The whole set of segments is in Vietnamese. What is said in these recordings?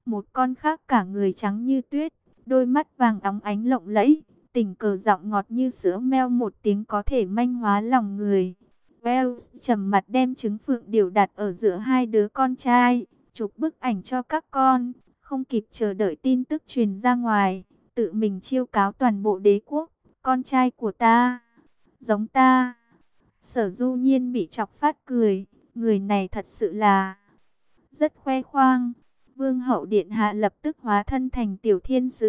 Một con khác cả người trắng như tuyết, đôi mắt vàng óng ánh lộng lẫy, tình cờ giọng ngọt như sữa meo, một tiếng có thể manh hóa lòng người. Wells trầm mặt đem trứng phượng điểu đặt ở giữa hai đứa con trai, chụp bức ảnh cho các con, không kịp chờ đợi tin tức truyền ra ngoài, tự mình chiêu cáo toàn bộ đế quốc. Con trai của ta, giống ta. Sở Du Nhiên bị chọc phát cười, người này thật sự là rất khoe khoang. Vương hậu điện hạ lập tức hóa thân thành tiểu thiên sứ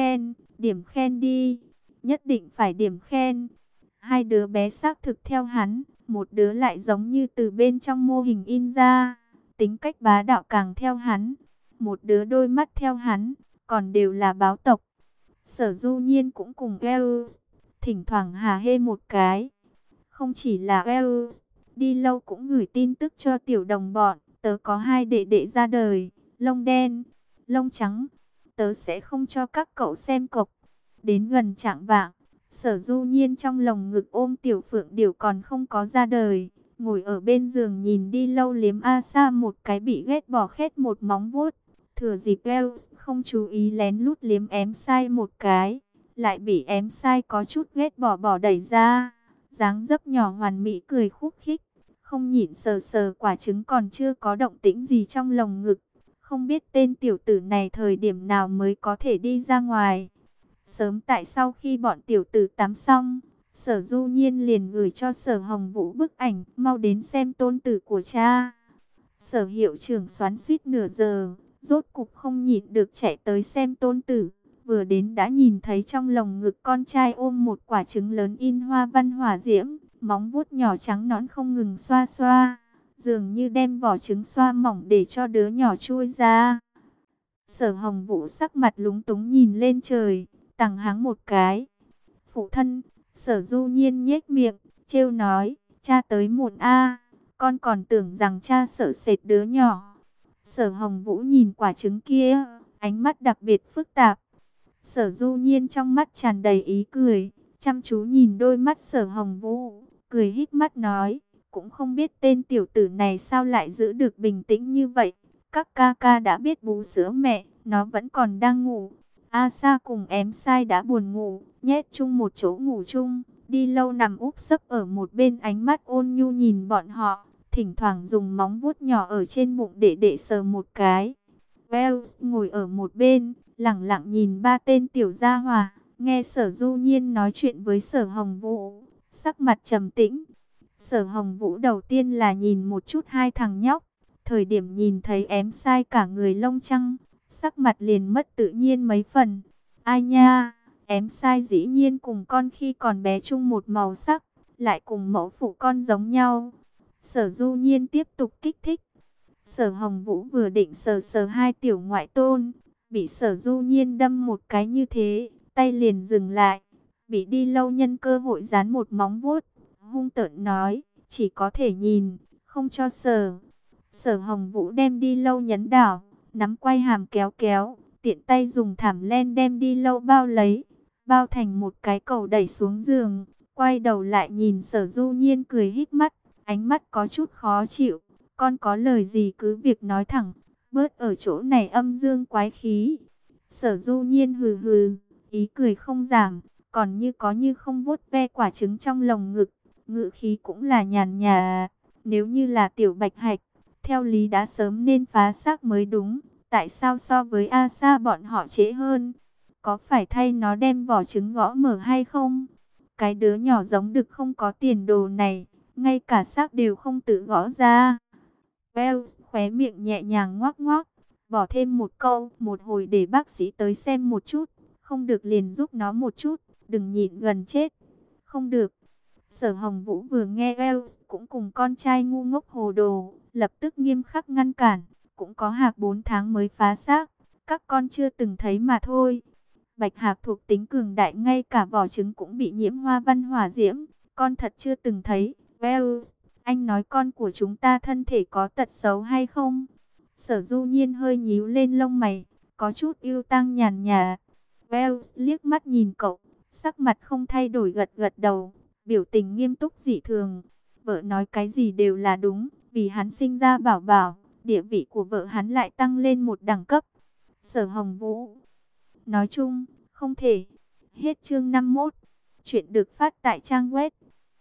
điểm khen đi, nhất định phải điểm khen. Hai đứa bé xác thực theo hắn, một đứa lại giống như từ bên trong mô hình in ra, tính cách bá đạo càng theo hắn, một đứa đôi mắt theo hắn, còn đều là báo tộc. Sở Du Nhiên cũng cùng Wells thỉnh thoảng hà hê một cái. Không chỉ là Wells, đi lâu cũng gửi tin tức cho tiểu đồng bọn, tớ có hai đệ đệ ra đời, lông đen, lông trắng, tớ sẽ không cho các cậu xem cộc. Đến gần chạng vạng, Sở Du Nhiên trong lồng ngực ôm tiểu phượng điểu còn không có ra đời, ngồi ở bên giường nhìn đi lâu liếm A Sa một cái bị ghét bỏ khét một móng vuốt. Thừa dịp Wells không chú ý lén lút liếm ém sai một cái, lại bị ém sai có chút ghét bỏ đẩy ra. Dáng dấp nhỏ hoàn mỹ cười khúc khích, không nhịn sờ sờ quả trứng còn chưa có động tĩnh gì trong lồng ngực. Không biết tên tiểu tử này thời điểm nào mới có thể đi ra ngoài. Sớm tại sau khi bọn tiểu tử tắm xong, Sở Du Nhiên liền gửi cho Sở Hồng Vũ bức ảnh, mau đến xem tôn tử của cha. Sở hiệu trưởng xoắn suýt nửa giờ, rốt cục không nhịn được chạy tới xem tôn tử. Vừa đến đã nhìn thấy trong lồng ngực con trai ôm một quả trứng lớn in hoa văn hỏa diễm, móng vuốt nhỏ trắng nõn không ngừng xoa xoa, dường như đem vỏ trứng xoa mỏng để cho đứa nhỏ chui ra. Sở Hồng Vũ sắc mặt lúng túng nhìn lên trời, tằng hắng một cái. Phụ thân, Sở Du Nhiên nhếch miệng, trêu nói, cha tới muộn a, con còn tưởng rằng cha sợ sệt đứa nhỏ. Sở Hồng Vũ nhìn quả trứng kia, ánh mắt đặc biệt phức tạp. Sở Du Nhiên trong mắt tràn đầy ý cười, chăm chú nhìn đôi mắt Sở Hồng Vũ, cười híp mắt nói, cũng không biết tên tiểu tử này sao lại giữ được bình tĩnh như vậy. Các ca ca đã biết bú sữa mẹ, nó vẫn còn đang ngủ. A Sa cùng ém sai đã buồn ngủ, nhét chung một chỗ ngủ chung. Đi lâu nằm úp sấp ở một bên, ánh mắt ôn nhu nhìn bọn họ, thỉnh thoảng dùng móng vuốt nhỏ ở trên bụng để sờ một cái. Wells ngồi ở một bên, lẳng lặng nhìn ba tên tiểu gia hỏa, nghe Sở Du Nhiên nói chuyện với Sở Hồng Vũ, sắc mặt trầm tĩnh. Sở Hồng Vũ đầu tiên là nhìn một chút hai thằng nhóc, thời điểm nhìn thấy ém sai cả người lông trắng, sắc mặt liền mất tự nhiên mấy phần. Ai nha, ém sai dĩ nhiên cùng con khi còn bé chung một màu sắc, lại cùng mẫu phụ con giống nhau. Sở Du Nhiên tiếp tục kích thích. Sở Hồng Vũ vừa định sờ sờ hai tiểu ngoại tôn, bị Sở Du Nhiên đâm một cái như thế, tay liền dừng lại, bị đi lâu nhân cơ hội dán một móng vuốt, hung tợn nói, chỉ có thể nhìn, không cho sờ. Sở Hồng Vũ đem đi lâu nhấn đảo, nắm quay hàm kéo kéo, tiện tay dùng thảm len đem đi lâu bao lấy, bao thành một cái cầu đẩy xuống giường, quay đầu lại nhìn Sở Du Nhiên cười híp mắt, ánh mắt có chút khó chịu. Con có lời gì cứ việc nói thẳng, bớt ở chỗ này âm dương quái khí. Sở Du Nhiên hừ hừ, ý cười không giảm, còn như có như không vuốt ve quả trứng trong lồng ngực, ngữ khí cũng là nhàn nhạt. Nếu như là tiểu bạch hạch, theo lý đã sớm nên phá xác mới đúng, tại sao so với A Sa bọn họ trễ hơn? Có phải thay nó đem vỏ trứng gõ mở hay không? Cái đứa nhỏ giống đực không có tiền đồ này, ngay cả xác đều không tự gõ ra. Wells khóe miệng nhẹ nhàng ngoác ngoác, bỏ thêm một câu, một hồi để bác sĩ tới xem một chút, không được liền giúp nó một chút, đừng nhịn gần chết. Không được. Sở Hồng Vũ vừa nghe Wells cũng cùng con trai ngu ngốc hồ đồ, lập tức nghiêm khắc ngăn cản, cũng có hạc 4 tháng mới phá xác, các con chưa từng thấy mà thôi. Bạch hạc thuộc tính cường đại, ngay cả vỏ trứng cũng bị nhiễm hoa văn hỏa diễm, con thật chưa từng thấy. Wells, anh nói con của chúng ta thân thể có tật xấu hay không? Sở Du Nhiên hơi nhíu lên lông mày, có chút yêu tăng nhàn nhạt. Wells liếc mắt nhìn cậu, sắc mặt không thay đổi gật gật đầu, biểu tình nghiêm túc dị thường. Vợ nói cái gì đều là đúng, vì hắn sinh ra bảo bảo, địa vị của vợ hắn lại tăng lên một đẳng cấp. Sở Hồng Vũ. Nói chung, không thể. Hết chương 51. Chuyện được phát tại trang web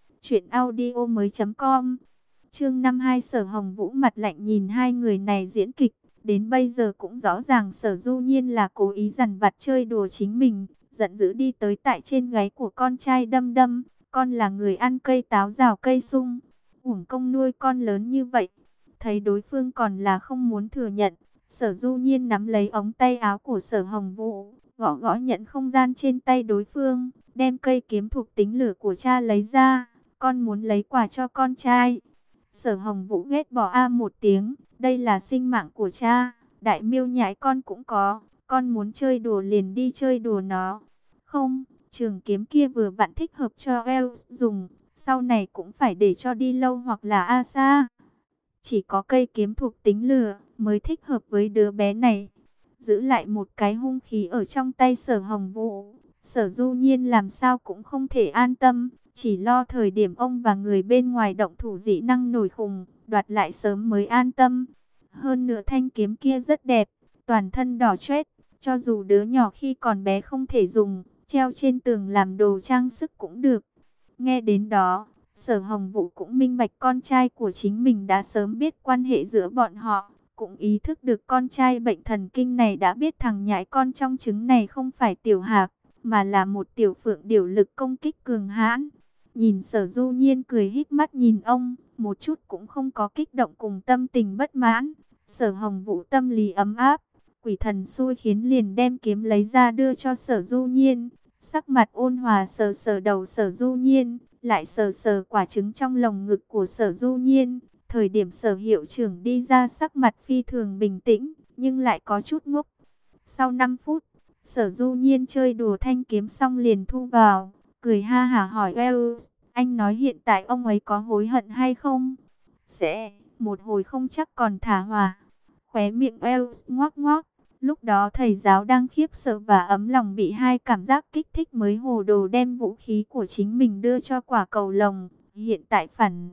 truyệnaudiomoi.com. Chương 52. Sở Hồng Vũ mặt lạnh nhìn hai người này diễn kịch. Đến bây giờ cũng rõ ràng Sở Du Nhiên là cố ý dằn vặt chơi đùa chính mình. Giận dữ đi tới tại trên gáy của con trai đâm đâm. Con là người ăn cây táo rào cây sung. Uổng công nuôi con lớn như vậy. Thấy đối phương còn là không muốn thừa nhận. Sở Du Nhiên nắm lấy ống tay áo của Sở Hồng Vũ, gõ gõ nhận không gian trên tay đối phương, đem cây kiếm thuộc tính lửa của cha lấy ra. Con muốn lấy quà cho con trai. Sở Hồng Vũ ghét bỏ một tiếng, đây là sinh mạng của cha, đại miêu nhãi con cũng có, con muốn chơi đùa liền đi chơi đùa nó. Không, trường kiếm kia vừa vặn thích hợp cho Elsa dùng, sau này cũng phải để cho đi lâu hoặc là Asa. Chỉ có cây kiếm thuộc tính lửa mới thích hợp với đứa bé này. Giữ lại một cái hung khí ở trong tay Sở Hồng Vũ, Sở Du Nhiên làm sao cũng không thể an tâm. Chỉ lo thời điểm ông và người bên ngoài động thủ dị năng nổi khùng, đoạt lại sớm mới an tâm. Hơn nữa thanh kiếm kia rất đẹp, toàn thân đỏ chót, cho dù đứa nhỏ khi còn bé không thể dùng, treo trên tường làm đồ trang sức cũng được. Nghe đến đó, Sở Hồng Vũ cũng minh bạch con trai của chính mình đã sớm biết quan hệ giữa bọn họ, cũng ý thức được con trai bệnh thần kinh này đã biết thằng nhãi con trong trứng này không phải tiểu hạc, mà là một tiểu phượng điều lực công kích cường hãn. Nhìn Sở Du Nhiên cười híp mắt nhìn ông, một chút cũng không có kích động cùng tâm tình bất mãn. Sở Hồng Vũ tâm lý ấm áp, quỷ thần xui khiến liền đem kiếm lấy ra đưa cho Sở Du Nhiên. Sắc mặt ôn hòa sờ sờ đầu Sở Du Nhiên, lại sờ sờ quả trứng trong lồng ngực của Sở Du Nhiên. Thời điểm Sở hiệu trưởng đi ra sắc mặt phi thường bình tĩnh, nhưng lại có chút ngốc. Sau 5 phút, Sở Du Nhiên chơi đùa thanh kiếm xong liền thu vào, cười ha hả hỏi Wells, anh nói hiện tại ông ấy có hối hận hay không? Sẽ, một hồi không chắc còn thả hòa. Khóe miệng Wells ngoác ngoác. Lúc đó thầy giáo đang khiếp sợ và ấm lòng bị hai cảm giác kích thích mới hồ đồ đem vũ khí của chính mình đưa cho quả cầu lồng. Hiện tại phản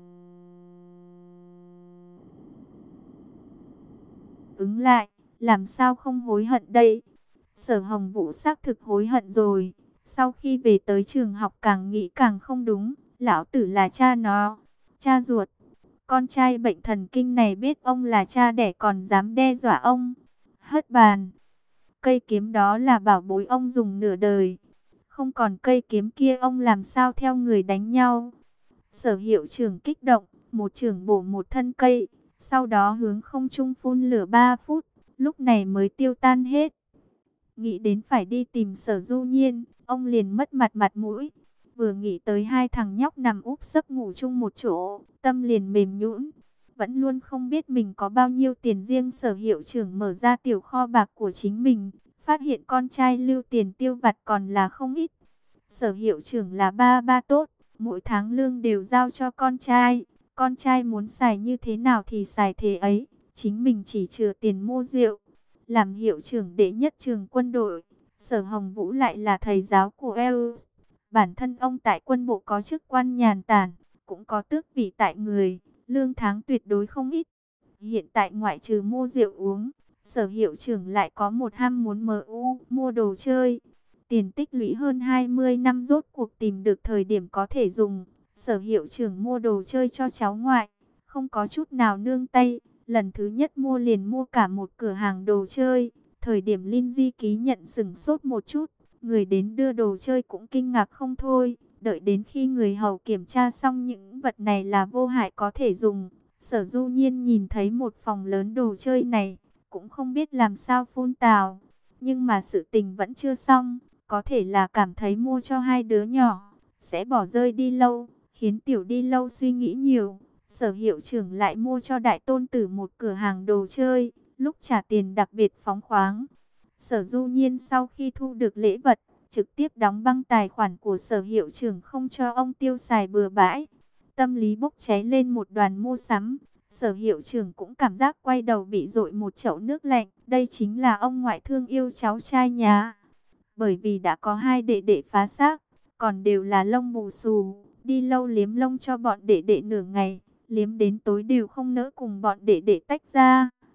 ứng lại, làm sao không hối hận đây? Sở Hồng Vũ xác thực hối hận rồi. Sau khi về tới trường học càng nghĩ càng không đúng. Lão tử là cha nó, cha ruột. Con trai bệnh thần kinh này biết ông là cha đẻ còn dám đe dọa ông. Hất bàn. Cây kiếm đó là bảo bối ông dùng nửa đời. Không còn cây kiếm kia ông làm sao theo người đánh nhau. Sở hiệu trưởng kích động, một chưởng bổ một thân cây. Sau đó hướng không trung phun lửa 3 phút, lúc này mới tiêu tan hết. Nghĩ đến phải đi tìm Sở Du Nhiên, ông liền mất mặt mũi. Vừa nghĩ tới hai thằng nhóc nằm úp sấp ngủ chung một chỗ, tâm liền mềm nhũn. Vẫn luôn không biết mình có bao nhiêu tiền riêng. Sở hiệu trưởng mở ra tiểu kho bạc của chính mình, phát hiện con trai lưu tiền tiêu vặt còn là không ít. Sở hiệu trưởng là ba ba tốt, mỗi tháng lương đều giao cho con trai. Con trai muốn xài như thế nào thì xài thế ấy, chính mình chỉ chừa tiền mua rượu. Làm hiệu trưởng đệ nhất trường quân đội, Sở Hồng Vũ lại là thầy giáo của Els. Bản thân ông tại quân bộ có chức quan nhàn tản, cũng có tước vị tại người, lương tháng tuyệt đối không ít. Hiện tại ngoại trừ mua rượu uống, Sở hiệu trưởng lại có một ham muốn mua đồ chơi. Tiền tích lũy hơn 20 năm rốt cuộc tìm được thời điểm có thể dùng. Sở hiệu trưởng mua đồ chơi cho cháu ngoại, không có chút nào nương tay. Lần thứ nhất mua liền mua cả một cửa hàng đồ chơi. Thời điểm Linh Di ký nhận sửng sốt một chút, người đến đưa đồ chơi cũng kinh ngạc không thôi. Đợi đến khi người hầu kiểm tra xong những vật này là vô hại có thể dùng, Sở Du Nhiên nhìn thấy một phòng lớn đồ chơi này, cũng không biết làm sao phun tào. Nhưng mà sự tình vẫn chưa xong, có thể là cảm thấy mua cho hai đứa nhỏ sẽ bỏ rơi đi lâu, khiến tiểu đi lâu suy nghĩ nhiều. Sở hiệu trưởng lại mua cho đại tôn tử một cửa hàng đồ chơi, lúc trả tiền đặc biệt phóng khoáng. Sở Du Nhiên sau khi thu được lễ vật, trực tiếp đóng băng tài khoản của sở hiệu trưởng không cho ông tiêu xài bừa bãi. Tâm lý bốc cháy lên một đoàn mua sắm. Sở hiệu trưởng cũng cảm giác quay đầu bị dội một chậu nước lạnh. Đây chính là ông ngoại thương yêu cháu trai nhà. Bởi vì đã có hai đệ đệ phá xác, còn đều là lông bù xù, đi lâu liếm lông cho bọn đệ đệ nửa ngày, liếm đến tối đều không nỡ cùng bọn đệ đệ tách ra.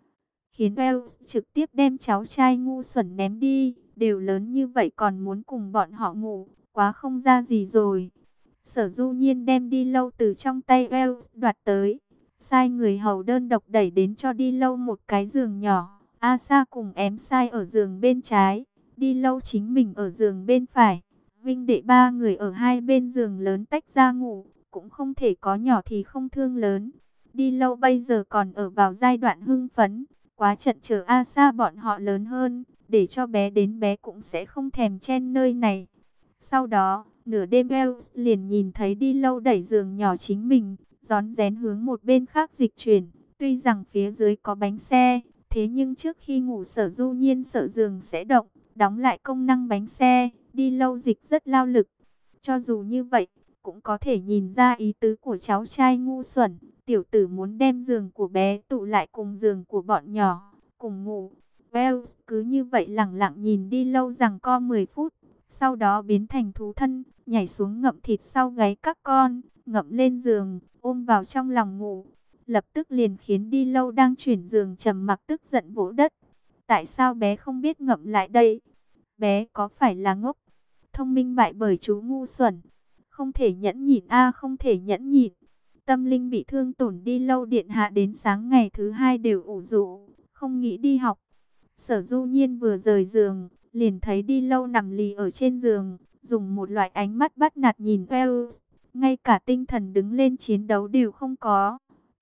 khiến Wells trực tiếp đem cháu trai ngu xuẩn ném đi. Đều lớn như vậy còn muốn cùng bọn họ ngủ, quá không ra gì rồi. Sở Du Nhiên đem Đi Lâu từ trong tay Wells đoạt tới, sai người hầu đơn độc đẩy đến cho Đi Lâu một cái giường nhỏ. Asa cùng em sai ở giường bên trái, Đi Lâu chính mình ở giường bên phải. Vinh đệ ba người ở hai bên giường lớn tách ra ngủ, cũng không thể có nhỏ thì không thương lớn. Đi Lâu bây giờ còn ở vào giai đoạn hưng phấn, quá trận chờ Asa bọn họ lớn hơn, để cho bé đến bé cũng sẽ không thèm chen nơi này. Sau đó, nửa đêm Wells liền nhìn thấy Đi Lâu đẩy giường nhỏ chính mình, rón rén hướng một bên khác dịch chuyển. Tuy rằng phía dưới có bánh xe, thế nhưng trước khi ngủ Sở Du Nhiên sợ giường sẽ động, đóng lại công năng bánh xe. Đi Lâu dịch rất lao lực. Cho dù như vậy, cũng có thể nhìn ra ý tứ của cháu trai ngu xuẩn. Tiểu tử muốn đem giường của bé tụ lại cùng giường của bọn nhỏ, cùng ngủ. Wells cứ như vậy lẳng lặng nhìn Đi Lâu giằng co 10 phút. Sau đó biến thành thú thân, nhảy xuống ngậm thịt sau gáy các con, ngậm lên giường, ôm vào trong lòng ngủ. Lập tức liền khiến Đi Lâu đang chuyển giường trầm mặc tức giận vỗ đất. Tại sao bé không biết ngậm lại đây? Bé có phải là ngốc? Thông minh bại bởi chú ngu xuẩn. Không thể nhẫn nhịn không thể nhẫn nhịn. Tâm linh bị thương tổn Đi Lâu điện hạ đến sáng ngày thứ hai đều ủ rũ, không nghĩ đi học. Sở Du Nhiên vừa rời giường, liền thấy Đi Lâu nằm lì ở trên giường, dùng một loại ánh mắt bắt nạt nhìn Wells, ngay cả tinh thần đứng lên chiến đấu đều không có.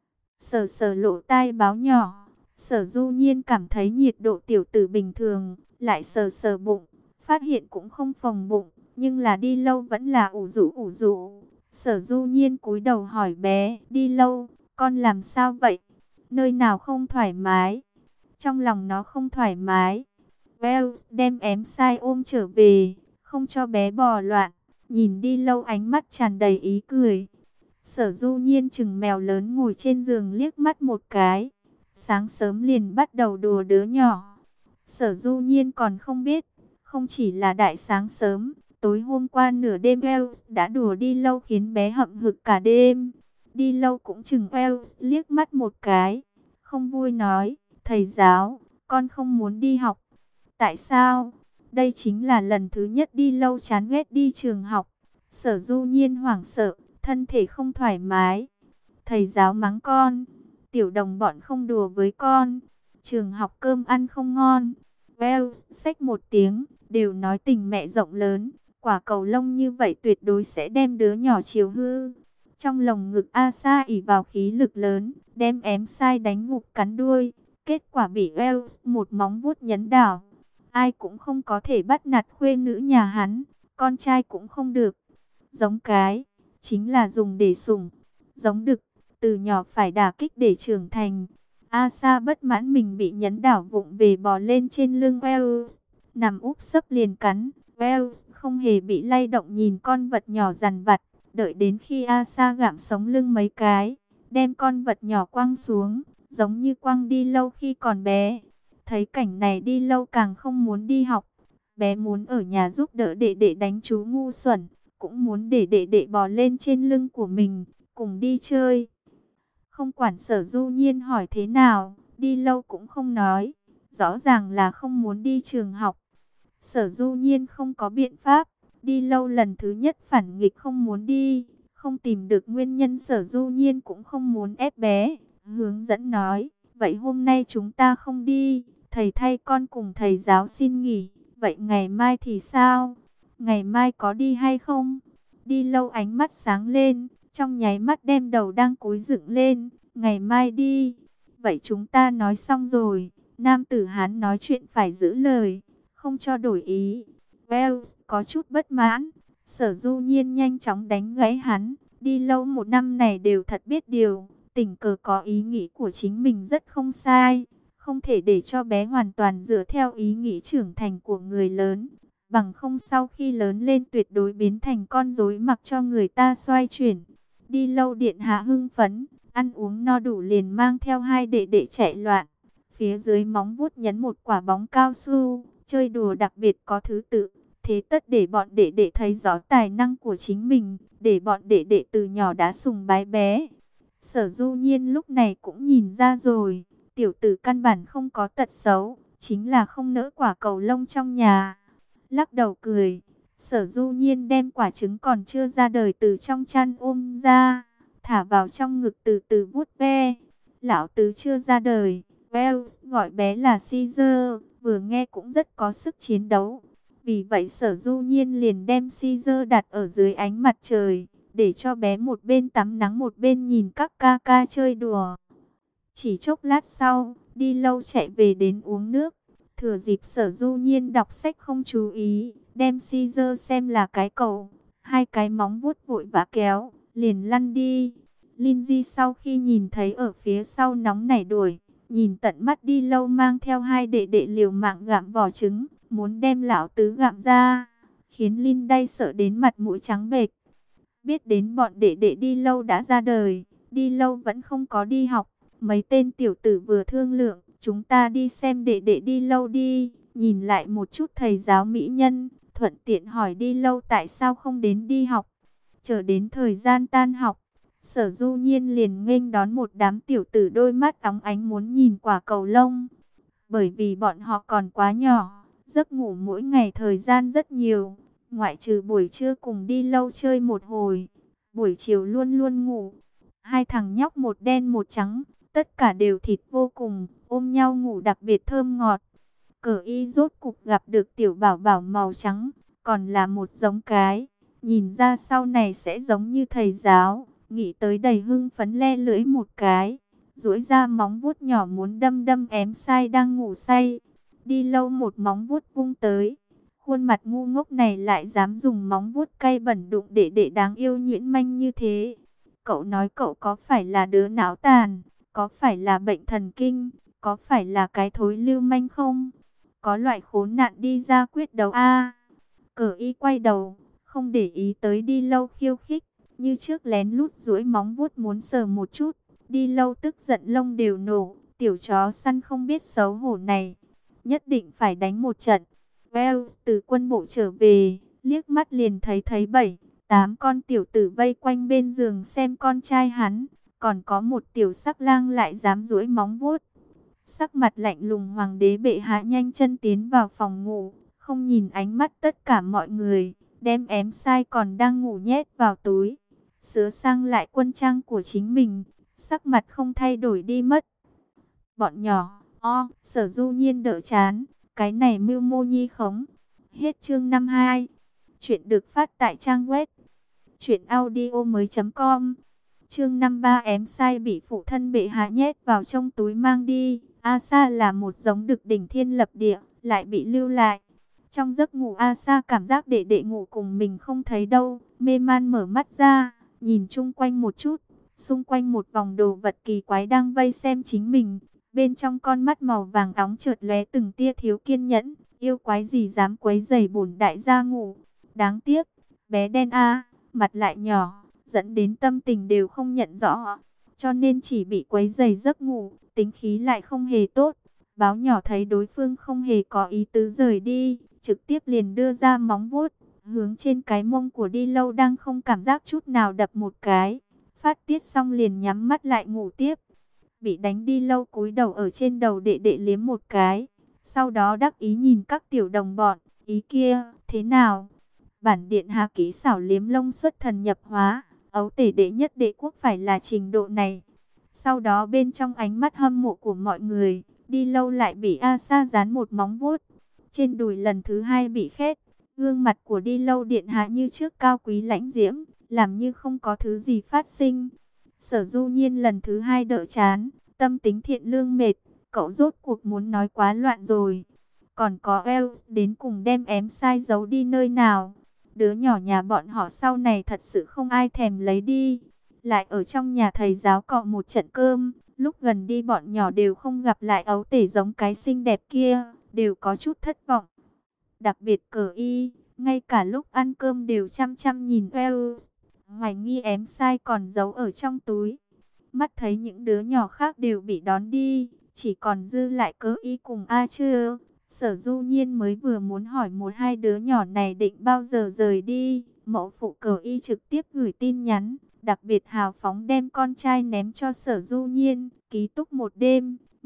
Sở Sở lộ tai báo nhỏ, Sở Du Nhiên cảm thấy nhiệt độ tiểu tử bình thường, lại sờ sờ bụng, phát hiện cũng không phồng bụng, nhưng là Đi Lâu vẫn là ủ rũ ủ rũ. Sở Du Nhiên cúi đầu hỏi bé, Đi Lâu, con làm sao vậy? Nơi nào không thoải mái? Trong lòng nó không thoải mái. Wells đem em sai ôm trở về, không cho bé bò loạn. Nhìn Đi Lâu ánh mắt tràn đầy ý cười. Sở Du Nhiên chừng mèo lớn ngồi trên giường liếc mắt một cái. Sáng sớm liền bắt đầu đùa đứa nhỏ. Sở Du Nhiên còn không biết, không chỉ là đại sáng sớm, tối hôm qua nửa đêm Wells đã đùa Đi Lâu khiến bé hậm hực cả đêm. Đi Lâu cũng chừng Wells liếc mắt một cái, không vui nói, thầy giáo, con không muốn đi học. Tại sao? Đây chính là lần thứ nhất Đi Lâu chán ghét đi trường học. Sở Du Nhiên hoảng sợ, thân thể không thoải mái. Thầy giáo mắng con, tiểu đồng bọn không đùa với con, trường học cơm ăn không ngon. Wells xách một tiếng, đều nói tình mẹ rộng lớn, quả cầu lông như vậy tuyệt đối sẽ đem đứa nhỏ chiều hư. Trong lồng ngực Asa ỉ vào khí lực lớn, đem em sai đánh ngục cắn đuôi, kết quả bị Wells một móng vuốt nhấn đảo. Ai cũng không có thể bắt nạt khuê nữ nhà hắn, con trai cũng không được. Giống cái, chính là dùng để sủng, giống đực, từ nhỏ phải đả kích để trưởng thành. Asa bất mãn mình bị nhấn đảo vụng về bò lên trên lưng Wells, nằm úp sấp liền cắn. Wells không hề bị lay động nhìn con vật nhỏ dằn vặt, đợi đến khi Asa gặm sống lưng mấy cái, đem con vật nhỏ quăng xuống, giống như quăng Đi Lâu khi còn bé. Thấy cảnh này Đi Lâu càng không muốn đi học, bé muốn ở nhà giúp đỡ đệ đệ đánh chú ngu xuẩn, cũng muốn để đệ đệ bò lên trên lưng của mình, cùng đi chơi. Không quản Sở Du Nhiên hỏi thế nào, Đi Lâu cũng không nói, rõ ràng là không muốn đi trường học. Sở Du Nhiên không có biện pháp, Đi Lâu lần thứ nhất phản nghịch không muốn đi, không tìm được nguyên nhân Sở Du Nhiên cũng không muốn ép bé, hướng dẫn nói, vậy hôm nay chúng ta không đi, thầy thay con cùng thầy giáo xin nghỉ, vậy ngày mai thì sao? Ngày mai có đi hay không? Đi Lâu ánh mắt sáng lên, trong nháy mắt đem đầu đang cúi dựng lên, ngày mai đi. Vậy chúng ta nói xong rồi, nam tử Hán nói chuyện phải giữ lời, không cho đổi ý. Wells có chút bất mãn, Sở Du Nhiên nhanh chóng đánh gãy hắn. Đi Lâu một năm này đều thật biết điều, tình cờ có ý nghĩ của chính mình rất không sai, không thể để cho bé hoàn toàn dựa theo ý nghĩ trưởng thành của người lớn, bằng không sau khi lớn lên tuyệt đối biến thành con rối mặc cho người ta xoay chuyển. Đi Lâu điện hạ hưng phấn, ăn uống no đủ liền mang theo hai đệ đệ chạy loạn, phía dưới móng vuốt nhấn một quả bóng cao su, chơi đùa đặc biệt có thứ tự. Thế tất để bọn đệ đệ thấy rõ tài năng của chính mình, để bọn đệ đệ từ nhỏ đã sùng bái bé. Sở Du Nhiên lúc này cũng nhìn ra rồi, tiểu tử căn bản không có tật xấu, chính là không nỡ quả cầu lông trong nhà. Lắc đầu cười, Sở Du Nhiên đem quả trứng còn chưa ra đời từ trong chăn ôm ra, thả vào trong ngực từ từ vuốt ve. Lão tứ chưa ra đời, Wells gọi bé là Caesar, vừa nghe cũng rất có sức chiến đấu. Vì vậy Sở Du Nhiên liền đem Caesar đặt ở dưới ánh mặt trời, để cho bé một bên tắm nắng một bên nhìn các ca ca chơi đùa. Chỉ chốc lát sau, Đi Lâu chạy về đến uống nước. Thừa dịp Sở Du Nhiên đọc sách không chú ý, đem Caesar xem là cái cẩu. Hai cái móng vuốt vội vã kéo, liền lăn đi. Lindsay sau khi nhìn thấy ở phía sau nóng nảy đuổi, nhìn tận mắt Đi Lâu mang theo hai đệ đệ liều mạng gặm vỏ trứng, muốn đem lão tứ gặm ra, khiến Lindsay sợ đến mặt mũi trắng bệch. Biết đến bọn đệ đệ Đi Lâu đã ra đời, Đi Lâu vẫn không có đi học. Mấy tên tiểu tử vừa thương lượng, chúng ta đi xem đệ đệ Đi Lâu đi, nhìn lại một chút thầy giáo mỹ nhân, thuận tiện hỏi Đi Lâu tại sao không đến đi học. Chờ đến thời gian tan học, Sở Du Nhiên liền nghênh đón một đám tiểu tử đôi mắt óng ánh muốn nhìn quả cầu lông. Bởi vì bọn họ còn quá nhỏ, giấc ngủ mỗi ngày thời gian rất nhiều, ngoại trừ buổi trưa cùng Đi Lâu chơi một hồi, buổi chiều luôn luôn ngủ. Hai thằng nhóc một đen một trắng, tất cả đều thịt vô cùng, ôm nhau ngủ đặc biệt thơm ngọt. Cờ Y rốt cục gặp được tiểu bảo bảo màu trắng, còn là một giống cái, nhìn ra sau này sẽ giống như thầy giáo, nghĩ tới đầy hưng phấn le lưỡi một cái, duỗi ra móng vuốt nhỏ muốn đâm đâm ém sai đang ngủ say. Đi Lâu một móng vuốt vung tới, khuôn mặt ngu ngốc này lại dám dùng móng vuốt cay bẩn đụng đệ đệ đáng yêu nhuyễn manh như thế. Cậu nói cậu có phải là đứa não tàn, có phải là bệnh thần kinh, có phải là cái thối lưu manh không? Có loại khốn nạn đi ra quyết đấu a. Cờ Y quay đầu, không để ý tới Đi Lâu khiêu khích, như trước lén lút duỗi móng vuốt muốn sờ một chút. Đi Lâu tức giận lông đều nổ, tiểu chó săn không biết xấu hổ này, nhất định phải đánh một trận. Wells từ quân bộ trở về, liếc mắt liền thấy 7, 8 con tiểu tử vây quanh bên giường xem con trai hắn, còn có một tiểu sắc lang lại dám duỗi móng vuốt. Sắc mặt lạnh lùng hoàng đế bệ hạ nhanh chân tiến vào phòng ngủ, không nhìn ánh mắt tất cả mọi người, đem ém sai còn đang ngủ nhét vào túi, sửa sang lại quân trang của chính mình, sắc mặt không thay đổi đi mất. Bọn nhỏ, Sở Du Nhiên đỡ chán, cái này mưu mô nhi khống. Hết chương 52. Chuyện được phát tại trang web truyệnaudiomoi.com. Chương 53 ém sai bị phụ thân bệ hạ nhét vào trong túi mang đi. Asa là một giống đực đỉnh thiên lập địa, lại bị lưu lại. Trong giấc ngủ Asa cảm giác đệ đệ ngủ cùng mình không thấy đâu, mê man mở mắt ra, nhìn chung quanh một chút, xung quanh một vòng đồ vật kỳ quái đang vây xem chính mình. Bên trong con mắt màu vàng óng chợt lóe từng tia thiếu kiên nhẫn, yêu quái gì dám quấy rầy bổn đại gia ngủ. Đáng tiếc, bé đen mặt lại nhỏ, dẫn đến tâm tình đều không nhận rõ, cho nên chỉ bị quấy rầy giấc ngủ, tính khí lại không hề tốt. Báo nhỏ thấy đối phương không hề có ý tứ rời đi, trực tiếp liền đưa ra móng vuốt, hướng trên cái mông của Đi Lâu đang không cảm giác chút nào đập một cái. Phát tiết xong liền nhắm mắt lại ngủ tiếp. Bị đánh Đi Lâu cúi đầu ở trên đầu đệ đệ liếm một cái, sau đó đắc ý nhìn các tiểu đồng bọn, ý kia, thế nào? Bản điện hạ kỹ xảo liếm lông xuất thần nhập hóa, ấu tể đệ nhất đệ quốc phải là trình độ này. Sau đó bên trong ánh mắt hâm mộ của mọi người, Đi Lâu lại bị Asa dán một móng vuốt. Trên đùi lần thứ hai bị khét, gương mặt của Đi Lâu điện hạ như trước cao quý lãnh diễm, làm như không có thứ gì phát sinh. Sở Du Nhiên lần thứ hai đỡ chán, tâm tính thiện lương mệt, cậu rốt cuộc muốn nói quá loạn rồi. Còn có Wells đến cùng đem ém sai giấu đi nơi nào. Đứa nhỏ nhà bọn họ sau này thật sự không ai thèm lấy đi. Lại ở trong nhà thầy giáo cọ một trận cơm, lúc gần đi bọn nhỏ đều không gặp lại ấu tể giống cái xinh đẹp kia, đều có chút thất vọng. Đặc biệt Cờ Y, ngay cả lúc ăn cơm đều chăm chăm nhìn Wells, hoài nghi ém sai còn giấu ở trong túi. Mắt thấy những đứa nhỏ khác đều bị đón đi, chỉ còn dư lại Cờ Y cùng A Chưa. Sở Du Nhiên mới vừa muốn hỏi một hai đứa nhỏ này định bao giờ rời đi, mẫu phụ Cờ Y trực tiếp gửi tin nhắn, đặc biệt hào phóng đem con trai ném cho Sở Du Nhiên, ký túc một đêm,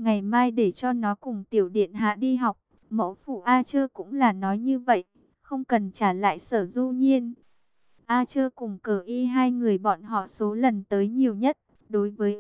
ngày mai để cho nó cùng tiểu điện hạ đi học. Mẫu phụ A Chơ cũng là nói như vậy, không cần trả lại Sở Du Nhiên. A Chơ cùng Cờ Y hai người bọn họ số lần tới nhiều nhất, đối với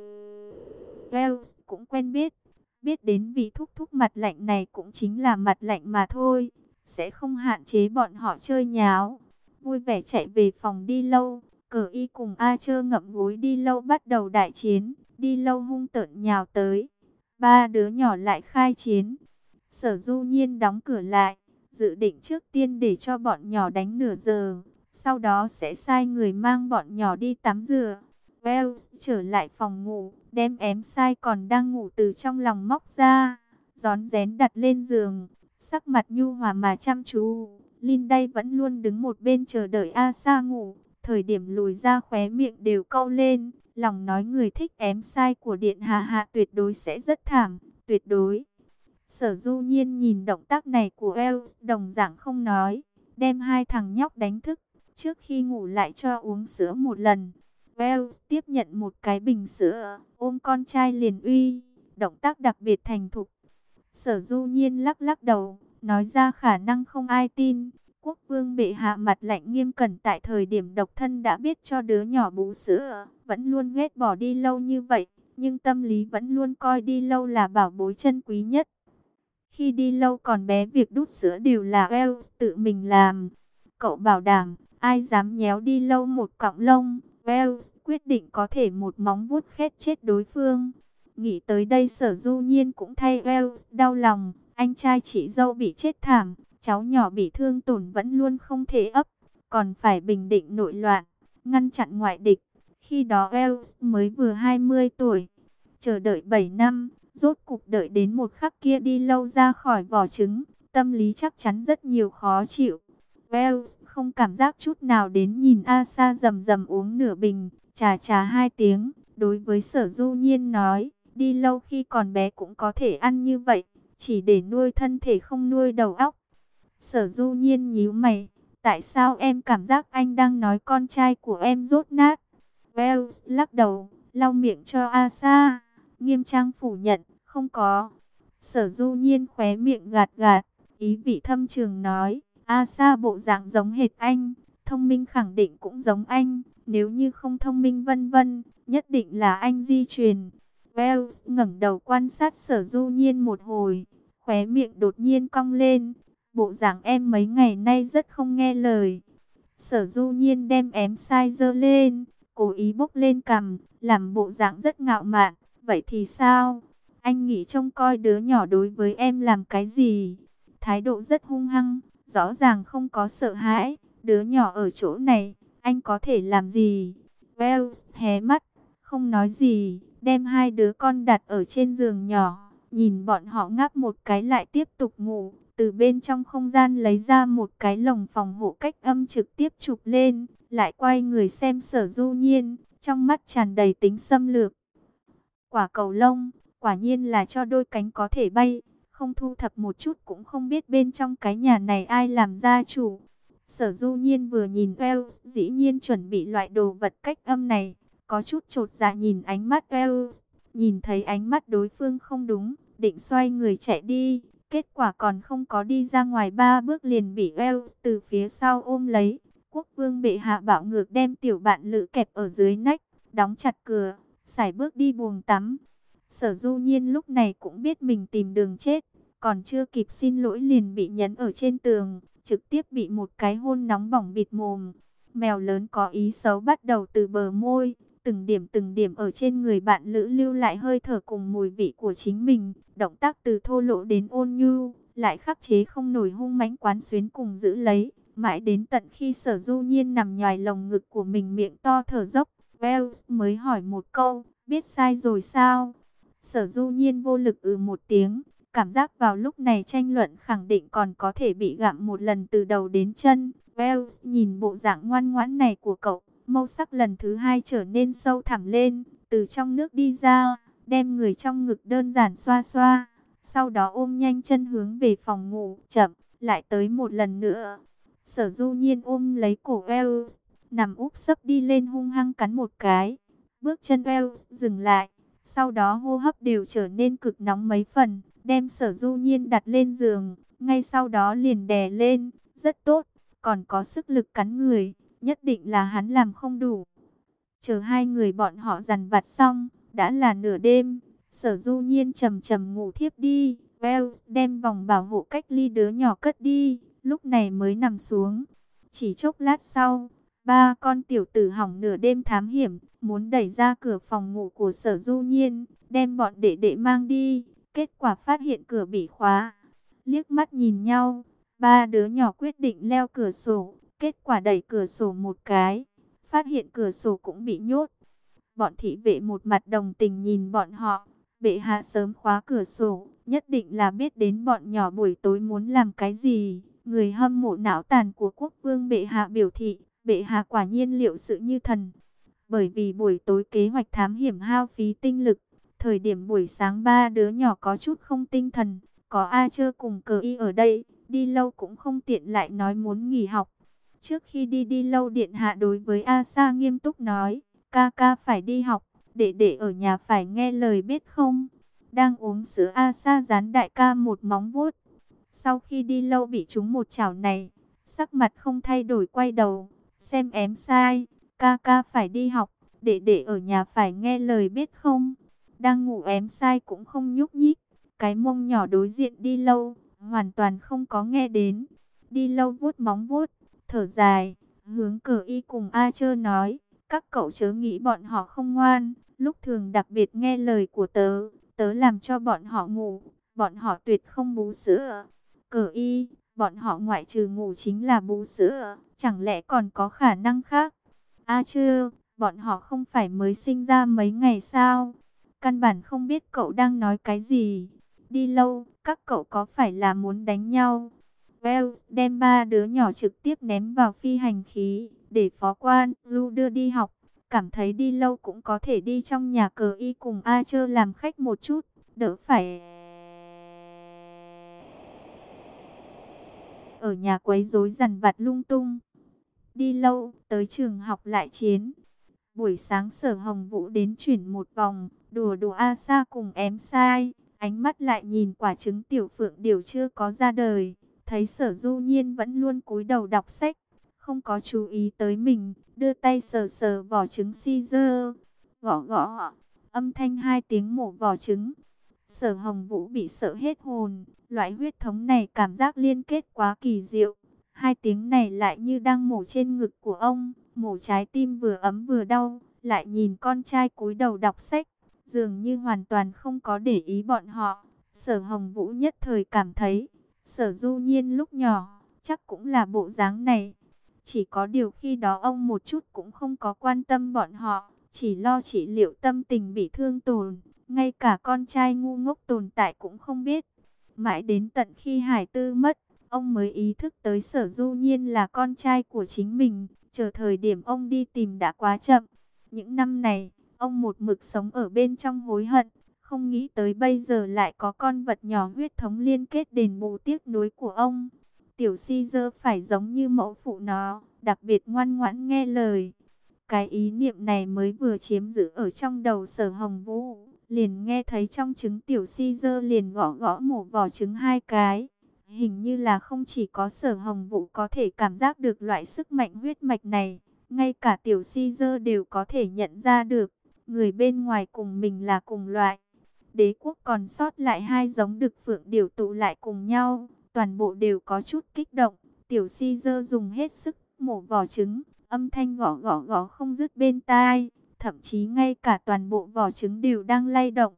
Wells cũng quen biết. Biết đến vị thúc thúc mặt lạnh này cũng chính là mặt lạnh mà thôi, sẽ không hạn chế bọn họ chơi nháo. Vui vẻ chạy về phòng đi lâu, Cờ Y cùng A Chơ ngậm gối đi lâu bắt đầu đại chiến, đi lâu hung tợn nhào tới. Ba đứa nhỏ lại khai chiến. Sở Du Nhiên đóng cửa lại, dự định trước tiên để cho bọn nhỏ đánh nửa giờ, sau đó sẽ sai người mang bọn nhỏ đi tắm rửa. Wells trở lại phòng ngủ, đem ém sai còn đang ngủ từ trong lòng móc ra, rón rén đặt lên giường, sắc mặt nhu hòa mà chăm chú. Linday vẫn luôn đứng một bên chờ đợi Asa ngủ, thời điểm lùi ra khóe miệng đều cau lên, lòng nói người thích ém sai của điện hạ hạ tuyệt đối sẽ rất thảm, tuyệt đối. Sở Du Nhiên nhìn động tác này của Wells đồng dạng không nói, đem hai thằng nhóc đánh thức, trước khi ngủ lại cho uống sữa một lần. Wells tiếp nhận một cái bình sữa, ôm con trai liền uy, động tác đặc biệt thành thục. Sở Du Nhiên lắc lắc đầu, nói ra khả năng không ai tin. Quốc vương bệ hạ mặt lạnh nghiêm cẩn tại thời điểm độc thân đã biết cho đứa nhỏ bú sữa, vẫn luôn ghét bỏ đi lâu như vậy, nhưng tâm lý vẫn luôn coi đi lâu là bảo bối chân quý nhất. Khi đi lâu còn bé việc đút sữa đều là Wells tự mình làm. Cậu bảo đảm, ai dám nhéo đi lâu một cọng lông, Wells quyết định có thể một móng vuốt khét chết đối phương. Nghĩ tới đây Sở Du Nhiên cũng thay Wells đau lòng, anh trai chị dâu bị chết thảm, cháu nhỏ bị thương tổn vẫn luôn không thể ấp, còn phải bình định nội loạn, ngăn chặn ngoại địch. Khi đó Wells mới vừa 20 tuổi, chờ đợi 7 năm, rốt cục đợi đến một khắc kia đi lâu ra khỏi vỏ trứng, tâm lý chắc chắn rất nhiều khó chịu. Wells không cảm giác chút nào đến nhìn Asa rầm rầm uống nửa bình, chà chà hai tiếng, đối với Sở Du Nhiên nói, đi lâu khi còn bé cũng có thể ăn như vậy, chỉ để nuôi thân thể không nuôi đầu óc. Sở Du Nhiên nhíu mày, tại sao em cảm giác anh đang nói con trai của em dốt nát? Wells lắc đầu, lau miệng cho Asa, nghiêm trang phủ nhận, không có. Sở Du Nhiên khóe miệng gạt gạt, ý vị thâm trường nói, Asa bộ dạng giống hệt anh, thông minh khẳng định cũng giống anh, nếu như không thông minh vân vân, nhất định là anh di truyền. Wells ngẩng đầu quan sát Sở Du Nhiên một hồi, khóe miệng đột nhiên cong lên, bộ dạng em mấy ngày nay rất không nghe lời. Sở Du Nhiên đem ém sai giơ lên, cố ý bốc lên cằm, làm bộ dạng rất ngạo mạn. Vậy thì sao? Anh nghĩ trông coi đứa nhỏ đối với em làm cái gì? Thái độ rất hung hăng, rõ ràng không có sợ hãi. Đứa nhỏ ở chỗ này, anh có thể làm gì? Wells hé mắt, không nói gì, đem hai đứa con đặt ở trên giường nhỏ, nhìn bọn họ ngáp một cái lại tiếp tục ngủ. Từ bên trong không gian lấy ra một cái lồng phòng hộ cách âm trực tiếp chụp lên, lại quay người xem Sở Du Nhiên, trong mắt tràn đầy tính xâm lược. Quả cầu lông, quả nhiên là cho đôi cánh có thể bay, không thu thập một chút cũng không biết bên trong cái nhà này ai làm gia chủ. Sở Du Nhiên vừa nhìn Wells, dĩ nhiên chuẩn bị loại đồ vật cách âm này, có chút chột dạ nhìn ánh mắt Wells, nhìn thấy ánh mắt đối phương không đúng, định xoay người chạy đi, kết quả còn không có đi ra ngoài 3 bước liền bị Wells từ phía sau ôm lấy. Quốc vương bệ hạ bạo ngược đem tiểu bạn lữ kẹp ở dưới nách, đóng chặt cửa, sải bước đi buồng tắm. Sở Du Nhiên lúc này cũng biết mình tìm đường chết, còn chưa kịp xin lỗi liền bị nhấn ở trên tường, trực tiếp bị một cái hôn nóng bỏng bịt mồm. Mèo lớn có ý xấu bắt đầu từ bờ môi, từng điểm ở trên người bạn lữ lưu lại hơi thở cùng mùi vị của chính mình, động tác từ thô lỗ đến ôn nhu, lại khắc chế không nổi hung mãnh quán xuyến cùng giữ lấy, mãi đến tận khi Sở Du Nhiên nằm nhòi lồng ngực của mình miệng to thở dốc, Wells mới hỏi một câu, biết sai rồi sao? Sở Du Nhiên vô lực một tiếng, cảm giác vào lúc này tranh luận khẳng định còn có thể bị gặm một lần từ đầu đến chân. Wells nhìn bộ dạng ngoan ngoãn này của cậu, màu sắc lần thứ hai trở nên sâu thẳm lên, từ trong nước đi ra, đem người trong ngực đơn giản xoa xoa, sau đó ôm nhanh chân hướng về phòng ngủ, chậm, lại tới một lần nữa. Sở Du Nhiên ôm lấy cổ Wells, nằm úp sấp đi lên hung hăng cắn một cái, bước chân Wells dừng lại. Sau đó hô hấp đều trở nên cực nóng mấy phần, đem Sở Du Nhiên đặt lên giường, ngay sau đó liền đè lên, rất tốt, còn có sức lực cắn người, nhất định là hắn làm không đủ. Chờ hai người bọn họ dằn vặt xong, đã là nửa đêm, Sở Du Nhiên trầm trầm ngủ thiếp đi, Wells đem vòng bảo hộ cách ly đứa nhỏ cất đi, lúc này mới nằm xuống. Chỉ chốc lát sau, ba con tiểu tử hỏng nửa đêm thám hiểm, muốn đẩy ra cửa phòng ngủ của Sở Du Nhiên, đem bọn đệ đệ mang đi, kết quả phát hiện cửa bị khóa. Liếc mắt nhìn nhau, ba đứa nhỏ quyết định leo cửa sổ, kết quả đẩy cửa sổ một cái, phát hiện cửa sổ cũng bị nhốt. Bọn thị vệ một mặt đồng tình nhìn bọn họ, bệ hạ sớm khóa cửa sổ, nhất định là biết đến bọn nhỏ buổi tối muốn làm cái gì. Người hâm mộ não tàn của quốc vương bệ hạ biểu thị, bệ hạ quả nhiên liệu sự như thần. Bởi vì buổi tối kế hoạch thám hiểm hao phí tinh lực, thời điểm buổi sáng ba đứa nhỏ có chút không tinh thần, có Archer cùng Cờ Y ở đây, đi lâu cũng không tiện lại nói muốn nghỉ học. Trước khi đi lâu điện hạ đối với Asa nghiêm túc nói, ca ca phải đi học, đệ đệ ở nhà phải nghe lời biết không? Đang uống sữa Asa dán đại ca một móng vuốt. Sau khi đi lâu bị trúng một chảo này, sắc mặt không thay đổi quay đầu, xem em sai, ca ca phải đi học, đệ đệ ở nhà phải nghe lời biết không? Đang ngủ em sai cũng không nhúc nhích, cái mông nhỏ đối diện đi lâu, hoàn toàn không có nghe đến. Đi lâu vuốt móng vuốt, thở dài, hướng Cờ Y cùng Archer nói, các cậu chớ nghĩ bọn họ không ngoan, lúc thường đặc biệt nghe lời của tớ, tớ làm cho bọn họ ngủ, bọn họ tuyệt không bú sữa. Cờ Y, bọn họ ngoại trừ ngủ chính là bú sữa, chẳng lẽ còn có khả năng khác? Archer, bọn họ không phải mới sinh ra mấy ngày sao? Căn bản không biết cậu đang nói cái gì. Đi lâu, các cậu có phải là muốn đánh nhau? Wells đem ba đứa nhỏ trực tiếp ném vào phi hành khí, để phó quan Ru đưa đi học. Cảm thấy đi lâu cũng có thể đi trong nhà Cờ Y cùng Archer làm khách một chút, đỡ phải ở nhà quấy rối dằn vặt lung tung. Đi lâu, tới trường học lại chiến. Buổi sáng Sở Hồng Vũ đến chuyển một vòng, đùa đùa Asa cùng em sai, ánh mắt lại nhìn quả trứng tiểu phượng điều chưa có ra đời. Thấy Sở Du Nhiên vẫn luôn cúi đầu đọc sách, không có chú ý tới mình, đưa tay sờ sờ vỏ trứng Caesar, gõ gõ, âm thanh 2 tiếng mổ vỏ trứng. Sở Hồng Vũ bị sợ hết hồn, loại huyết thống này cảm giác liên kết quá kỳ diệu. 2 tiếng này lại như đang mổ trên ngực của ông, mổ trái tim vừa ấm vừa đau, lại nhìn con trai cúi đầu đọc sách, dường như hoàn toàn không có để ý bọn họ. Sở Hồng Vũ nhất thời cảm thấy, Sở Du Nhiên lúc nhỏ, chắc cũng là bộ dáng này. Chỉ có điều khi đó ông một chút cũng không có quan tâm bọn họ, chỉ lo trị liệu tâm tình bị thương tổn, ngay cả con trai ngu ngốc tồn tại cũng không biết. Mãi đến tận khi Hải Tư mất, ông mới ý thức tới Sở Du Nhiên là con trai của chính mình, chờ thời điểm ông đi tìm đã quá chậm. Những năm này, ông một mực sống ở bên trong hối hận, không nghĩ tới bây giờ lại có con vật nhỏ huyết thống liên kết đền bù tiếc nuối của ông. Tiểu Caesar phải giống như mẫu phụ nó, đặc biệt ngoan ngoãn nghe lời. Cái ý niệm này mới vừa chiếm giữ ở trong đầu Sở Hồng Vũ, liền nghe thấy trong trứng tiểu Caesar liền gõ gõ mổ vỏ trứng 2 cái. Hình như là không chỉ có Sở Hồng Vũ có thể cảm giác được loại sức mạnh huyết mạch này, ngay cả tiểu Caesar đều có thể nhận ra được, người bên ngoài cùng mình là cùng loại. Đế quốc còn sót lại 2 giống đực phượng điểu tụ lại cùng nhau, toàn bộ đều có chút kích động. Tiểu Caesar dùng hết sức mổ vỏ trứng, âm thanh gõ gõ gõ không dứt bên tai, thậm chí ngay cả toàn bộ vỏ trứng đều đang lay động.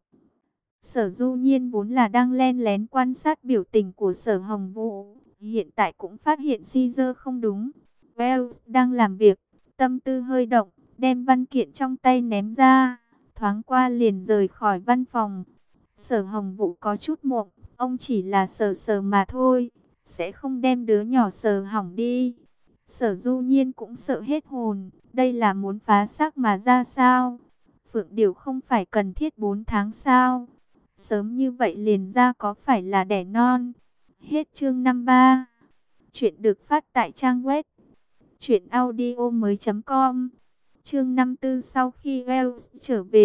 Sở Du Nhiên vốn là đang len lén quan sát biểu tình của Sở Hồng Vũ, hiện tại cũng phát hiện Caesar không đúng. Wells đang làm việc, tâm tư hơi động, đem văn kiện trong tay ném ra, thoáng qua liền rời khỏi văn phòng. Sở Hồng Vũ có chút mộng, ông chỉ là sờ sờ mà thôi, sẽ không đem đứa nhỏ sờ hỏng đi. Sở Du Nhiên cũng sợ hết hồn, đây là muốn phá xác mà ra sao? Phượng Điểu không phải cần thiết 4 tháng sao? Sớm như vậy liền ra có phải là đẻ non? Hết chương 53. Chuyện được phát tại trang web truyệnaudiomoi.com. Chương 54 sau khi Wells trở về,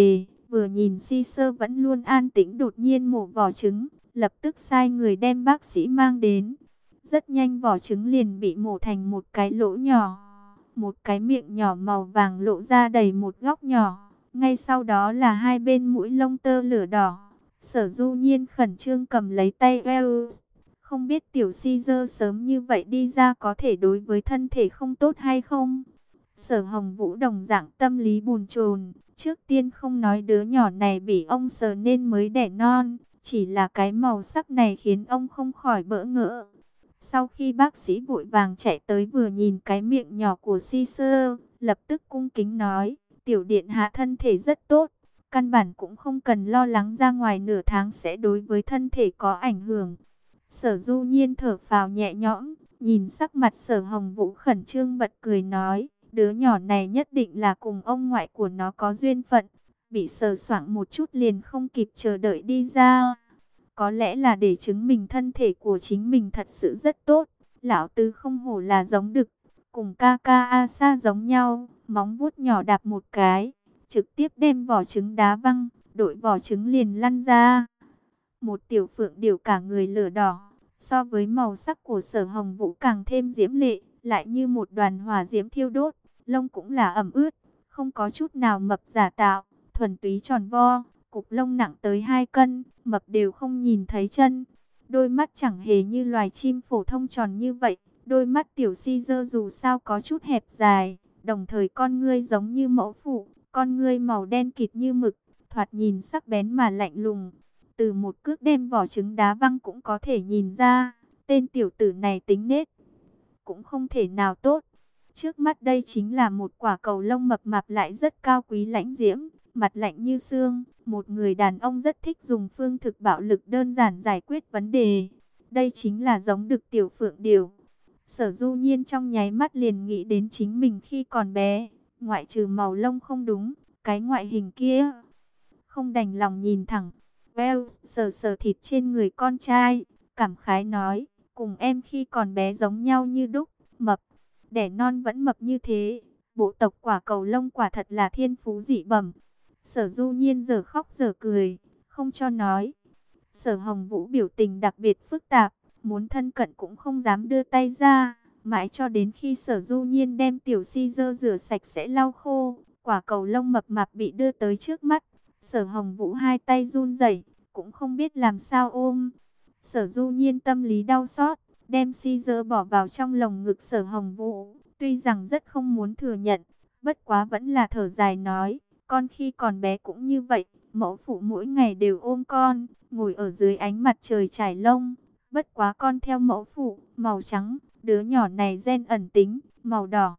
Vừa nhìn Caesar vẫn luôn an tĩnh đột nhiên mổ vỏ trứng, lập tức sai người đem bác sĩ mang đến. Rất nhanh vỏ trứng liền bị mổ thành một cái lỗ nhỏ. Một cái miệng nhỏ màu vàng lộ ra đầy một góc nhỏ. Ngay sau đó là hai bên mũi lông tơ lửa đỏ. Sở Du Nhiên khẩn trương cầm lấy tay Wells. Không biết tiểu Caesar sớm như vậy đi ra có thể đối với thân thể không tốt hay không? Sở Hồng Vũ đồng dạng tâm lý bồn chồn. Trước tiên không nói đứa nhỏ này bị ông sờ nên mới đẻ non. Chỉ là cái màu sắc này khiến ông không khỏi bỡ ngỡ. Sau khi bác sĩ vội vàng chạy tới vừa nhìn cái miệng nhỏ của Caesar, lập tức cung kính nói, tiểu điện hạ thân thể rất tốt, căn bản cũng không cần lo lắng ra ngoài nửa tháng sẽ đối với thân thể có ảnh hưởng. Sở Du Nhiên thở phào nhẹ nhõm, nhìn sắc mặt Sở Hồng Vũ khẩn trương bật cười nói, đứa nhỏ này nhất định là cùng ông ngoại của nó có duyên phận, bị sờ soạng một chút liền không kịp chờ đợi đi ra. Có lẽ là để chứng minh thân thể của chính mình thật sự rất tốt. Lão Tứ không hổ là giống đực, cùng ca ca Asa giống nhau, móng vuốt nhỏ đạp một cái, trực tiếp đem vỏ trứng đá văng, đội vỏ trứng liền lăn ra. Một tiểu phượng điểu cả người lửa đỏ, so với màu sắc của Sở Hồng Vũ càng thêm diễm lệ, lại như một đoàn hỏa diễm thiêu đốt, lông cũng là ẩm ướt, không có chút nào mập giả tạo, thuần túy tròn vo. Cục lông nặng tới 2 cân, mập đều không nhìn thấy chân. Đôi mắt chẳng hề như loài chim phổ thông tròn như vậy. Đôi mắt tiểu Caesar dù sao có chút hẹp dài, đồng thời con ngươi giống như mẫu phụ, con ngươi màu đen kịt như mực, thoạt nhìn sắc bén mà lạnh lùng. Từ một cước đem vỏ trứng đá văng cũng có thể nhìn ra, tên tiểu tử này tính nết cũng không thể nào tốt. Trước mắt đây chính là một quả cầu lông mập mạp lại rất cao quý lãnh diễm, mặt lạnh như xương, một người đàn ông rất thích dùng phương thức bạo lực đơn giản giải quyết vấn đề. Đây chính là giống đực tiểu phượng điểu. Sở Du Nhiên trong nháy mắt liền nghĩ đến chính mình khi còn bé, ngoại trừ màu lông không đúng, cái ngoại hình kia. Không đành lòng nhìn thẳng, Wells sờ sờ thịt trên người con trai, cảm khái nói, cùng em khi còn bé giống nhau như đúc, mập, đẻ non vẫn mập như thế. Bộ tộc quả cầu lông quả thật là thiên phú dị bẩm. Sở Du Nhiên giờ khóc giờ cười, không cho nói. Sở Hồng Vũ biểu tình đặc biệt phức tạp, muốn thân cận cũng không dám đưa tay ra. Mãi cho đến khi Sở Du Nhiên đem tiểu Caesar rửa sạch sẽ lau khô, quả cầu lông mập mạp bị đưa tới trước mắt. Sở Hồng Vũ hai tay run rẩy, cũng không biết làm sao ôm. Sở Du Nhiên tâm lý đau xót, đem Caesar bỏ vào trong lồng ngực Sở Hồng Vũ. Tuy rằng rất không muốn thừa nhận, bất quá vẫn là thở dài nói, con khi còn bé cũng như vậy, mẫu phụ mỗi ngày đều ôm con, ngồi ở dưới ánh mặt trời trải lông. Bất quá con theo mẫu phụ, màu trắng, đứa nhỏ này gen ẩn tính, màu đỏ.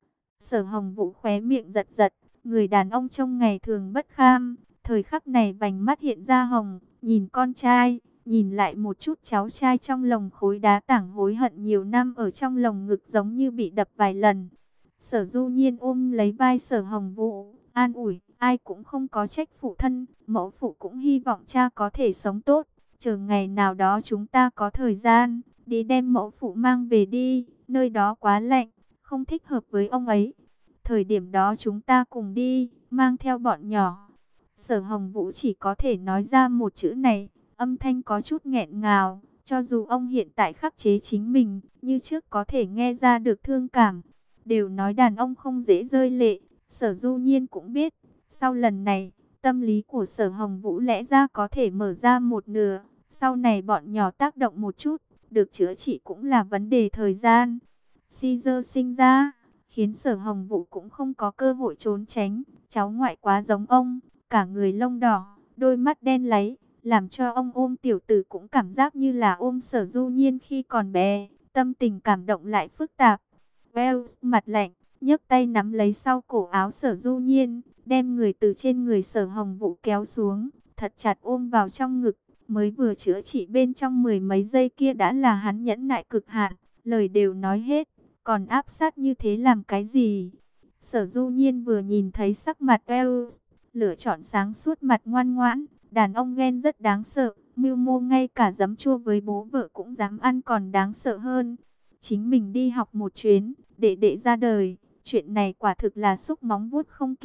Sở Hồng Vũ khóe miệng giật giật, người đàn ông trong ngày thường bất kham, thời khắc này vành mắt hiện ra hồng, nhìn con trai, nhìn lại một chút cháu trai trong lồng khối đá tảng hối hận nhiều năm ở trong lồng ngực giống như bị đập vài lần. Sở Du Nhiên ôm lấy vai Sở Hồng Vũ, an ủi, ai cũng không có trách phụ thân, mẫu phụ cũng hy vọng cha có thể sống tốt, chờ ngày nào đó chúng ta có thời gian, đi đem mẫu phụ mang về đi, nơi đó quá lạnh, không thích hợp với ông ấy. Thời điểm đó chúng ta cùng đi, mang theo bọn nhỏ. Sở Hồng Vũ chỉ có thể nói ra một chữ này, âm thanh có chút nghẹn ngào, cho dù ông hiện tại khắc chế chính mình, như trước có thể nghe ra được thương cảm. Đều nói đàn ông không dễ rơi lệ, Sở Du Nhiên cũng biết, sau lần này, tâm lý của Sở Hồng Vũ lẽ ra có thể mở ra một nửa, sau này bọn nhỏ tác động một chút, được chữa trị cũng là vấn đề thời gian. Caesar sinh ra, khiến Sở Hồng Vũ cũng không có cơ hội trốn tránh, cháu ngoại quá giống ông, cả người lông đỏ, đôi mắt đen láy, làm cho ông ôm tiểu tử cũng cảm giác như là ôm Sở Du Nhiên khi còn bé, tâm tình cảm động lại phức tạp. Wells mặt lạnh, nhấc tay nắm lấy sau cổ áo Sở Du Nhiên, đem người từ trên người Sở Hồng Vũ kéo xuống, thật chặt ôm vào trong ngực. Mới vừa chữa trị bên trong mười mấy giây kia đã là hắn nhẫn nại cực hạn, lời đều nói hết, còn áp sát như thế làm cái gì? Sở Du Nhiên vừa nhìn thấy sắc mặt Wells, lựa chọn sáng suốt mặt ngoan ngoãn, đàn ông ghen rất đáng sợ, mưu mô ngay cả giấm chua với bố vợ cũng dám ăn còn đáng sợ hơn. Chính mình đi học một chuyến, đệ đệ ra đời, chuyện này quả thực là xúc móng vuốt không kịp.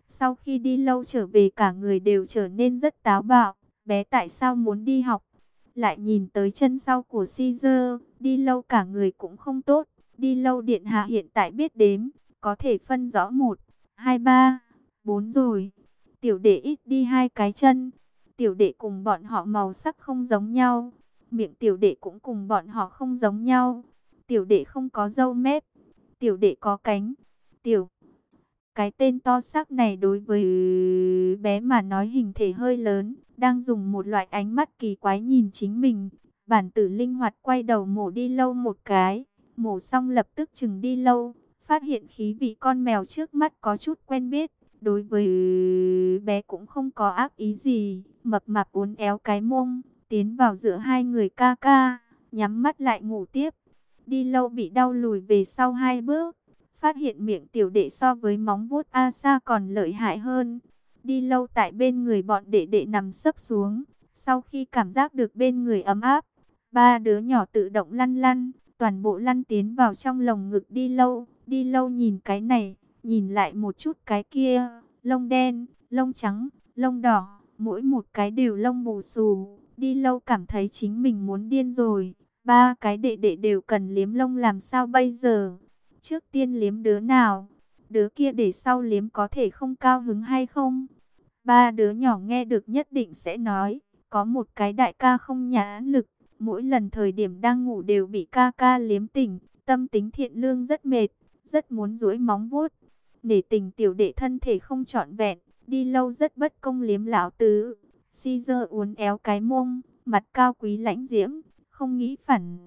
Sau khi đi lâu trở về cả người đều trở nên rất táo bạo. Bé tại sao muốn đi học? Lại nhìn tới chân sau của Caesar, đi lâu cả người cũng không tốt. Đi lâu điện hạ hiện tại biết đếm, có thể phân rõ 1, 2, 3, 4 rồi. Tiểu đệ ít đi 2 cái chân. Tiểu đệ cùng bọn họ màu sắc không giống nhau. Miệng tiểu đệ cũng cùng bọn họ không giống nhau. Tiểu đệ không có râu mép. Tiểu đệ có cánh. Tiểu cái tên to xác này đối với bé mà nói hình thể hơi lớn, đang dùng một loại ánh mắt kỳ quái nhìn chính mình. Bản tử linh hoạt quay đầu mổ đi lâu một cái, mổ xong lập tức chừng đi lâu, phát hiện khí vị con mèo trước mắt có chút quen biết. Đối với bé cũng không có ác ý gì, mập mạp uốn éo cái mông, tiến vào giữa hai người ca ca, nhắm mắt lại ngủ tiếp. Đi lâu bị đau lùi về sau 2 bước. Phát hiện miệng tiểu đệ so với móng vuốt Asa còn lợi hại hơn. Đi lâu tại bên người bọn đệ đệ nằm sấp xuống. Sau khi cảm giác được bên người ấm áp, 3 đứa nhỏ tự động lăn lăn, toàn bộ lăn tiến vào trong lồng ngực đi lâu. Đi lâu nhìn cái này, nhìn lại một chút cái kia, lông đen, lông trắng, lông đỏ, mỗi một cái đều lông bù xù. Đi lâu cảm thấy chính mình muốn điên rồi. 3 cái đệ đệ đều cần liếm lông làm sao bây giờ? Trước tiên liếm đứa nào, đứa kia để sau liếm có thể không cao hứng hay không? 3 đứa nhỏ nghe được nhất định sẽ nói, có một cái đại ca không nhãn lực, mỗi lần thời điểm đang ngủ đều bị ca ca liếm tỉnh, tâm tính thiện lương rất mệt, rất muốn duỗi móng vuốt. Để tình tiểu đệ thân thể không trọn vẹn, đi lâu rất bất công liếm lão tứ. Caesar uốn éo cái mông, mặt cao quý lãnh diễm, không nghĩ phản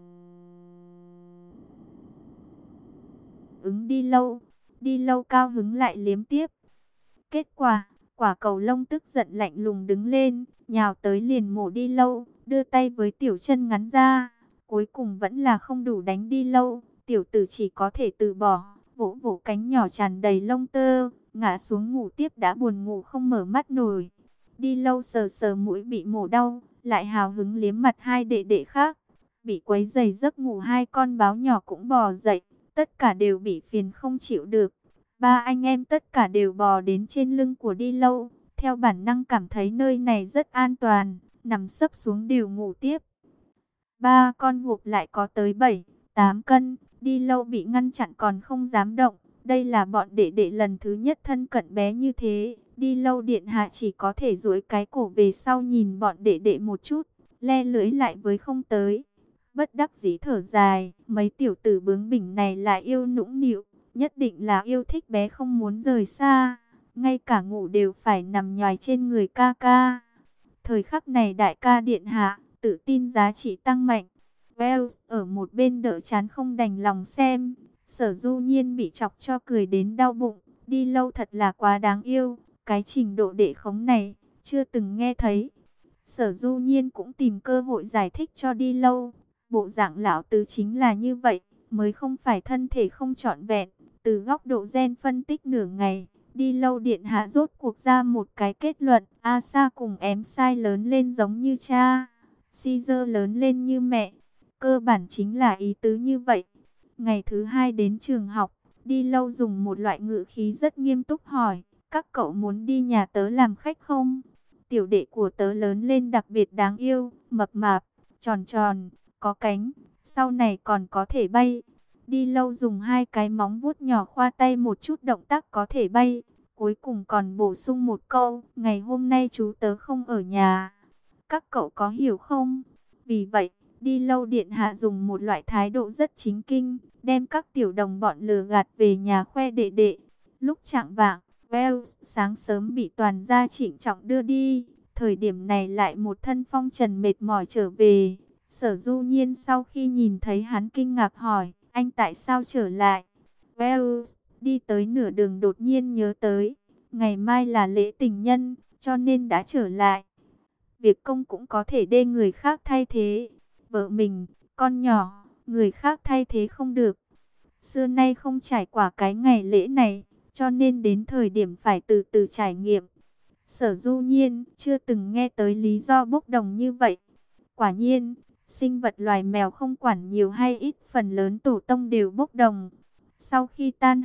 ứng đi lâu cao hứng lại liếm tiếp. Kết quả, quả cầu lông tức giận lạnh lùng đứng lên, nhào tới liền mổ đi lâu, đưa tay với tiểu chân ngắn ra. Cuối cùng vẫn là không đủ đánh đi lâu, tiểu tử chỉ có thể từ bỏ, vỗ vỗ cánh nhỏ tràn đầy lông tơ, ngã xuống ngủ tiếp đã buồn ngủ không mở mắt nổi. Đi lâu sờ sờ mũi bị mổ đau, lại hào hứng liếm mặt hai đệ đệ khác. Bị quấy rầy giấc ngủ hai con báo nhỏ cũng bò dậy, tất cả đều bị phiền không chịu được. 3 anh em tất cả đều bò đến trên lưng của đi lâu, theo bản năng cảm thấy nơi này rất an toàn, nằm sấp xuống đều ngủ tiếp. 3 con gộp lại có tới 7, 8 cân, đi lâu bị ngăn chặn còn không dám động. Đây là bọn đệ đệ lần thứ nhất thân cận bé như thế. Đi lâu điện hạ chỉ có thể duỗi cái cổ về sau nhìn bọn đệ đệ một chút, le lưỡi lại với không tới. Bất đắc dĩ thở dài, mấy tiểu tử bướng bỉnh này lại yêu nũng nịu, nhất định là yêu thích bé không muốn rời xa, ngay cả ngủ đều phải nằm nhoài trên người ca ca. Thời khắc này đại ca điện hạ, tự tin giá trị tăng mạnh. Wells ở một bên đỡ chán không đành lòng xem, Sở Du Nhiên bị chọc cho cười đến đau bụng, đi lâu thật là quá đáng yêu, cái trình độ đệ khống này, chưa từng nghe thấy. Sở Du Nhiên cũng tìm cơ hội giải thích cho đi lâu, bộ dạng lão tứ chính là như vậy, mới không phải thân thể không trọn vẹn. Từ góc độ gen phân tích nửa ngày, đi lâu điện hạ rốt cuộc ra một cái kết luận. Asa cùng em sai lớn lên giống như cha, Caesar lớn lên như mẹ. Cơ bản chính là ý tứ như vậy. Ngày thứ 2 đến trường học, đi lâu dùng một loại ngữ khí rất nghiêm túc hỏi, các cậu muốn đi nhà tớ làm khách không? Tiểu đệ của tớ lớn lên đặc biệt đáng yêu, mập mạp, tròn tròn, có cánh, sau này còn có thể bay. Đi lâu dùng 2 cái móng vuốt nhỏ khoa tay một chút động tác có thể bay. Cuối cùng còn bổ sung một câu, ngày hôm nay chú tớ không ở nhà. Các cậu có hiểu không? Vì vậy, đi lâu điện hạ dùng một loại thái độ rất chính kinh, đem các tiểu đồng bọn lừa gạt về nhà khoe đệ đệ. Lúc chạng vạng, Wells sáng sớm bị toàn gia trịnh trọng đưa đi. Thời điểm này lại một thân phong trần mệt mỏi trở về. Sở Du Nhiên sau khi nhìn thấy hắn kinh ngạc hỏi, anh tại sao trở lại? Wells đi tới nửa đường đột nhiên nhớ tới, ngày mai là lễ tình nhân, cho nên đã trở lại. Việc công cũng có thể để người khác thay thế. Vợ mình, con nhỏ, người khác thay thế không được. Xưa nay không trải qua cái ngày lễ này, cho nên đến thời điểm phải từ từ trải nghiệm. Sở Du Nhiên chưa từng nghe tới lý do bốc đồng như vậy. Quả nhiên, sinh vật loài mèo không quản nhiều hay ít, phần lớn tổ tông đều bốc đồng. Sau khi tan học,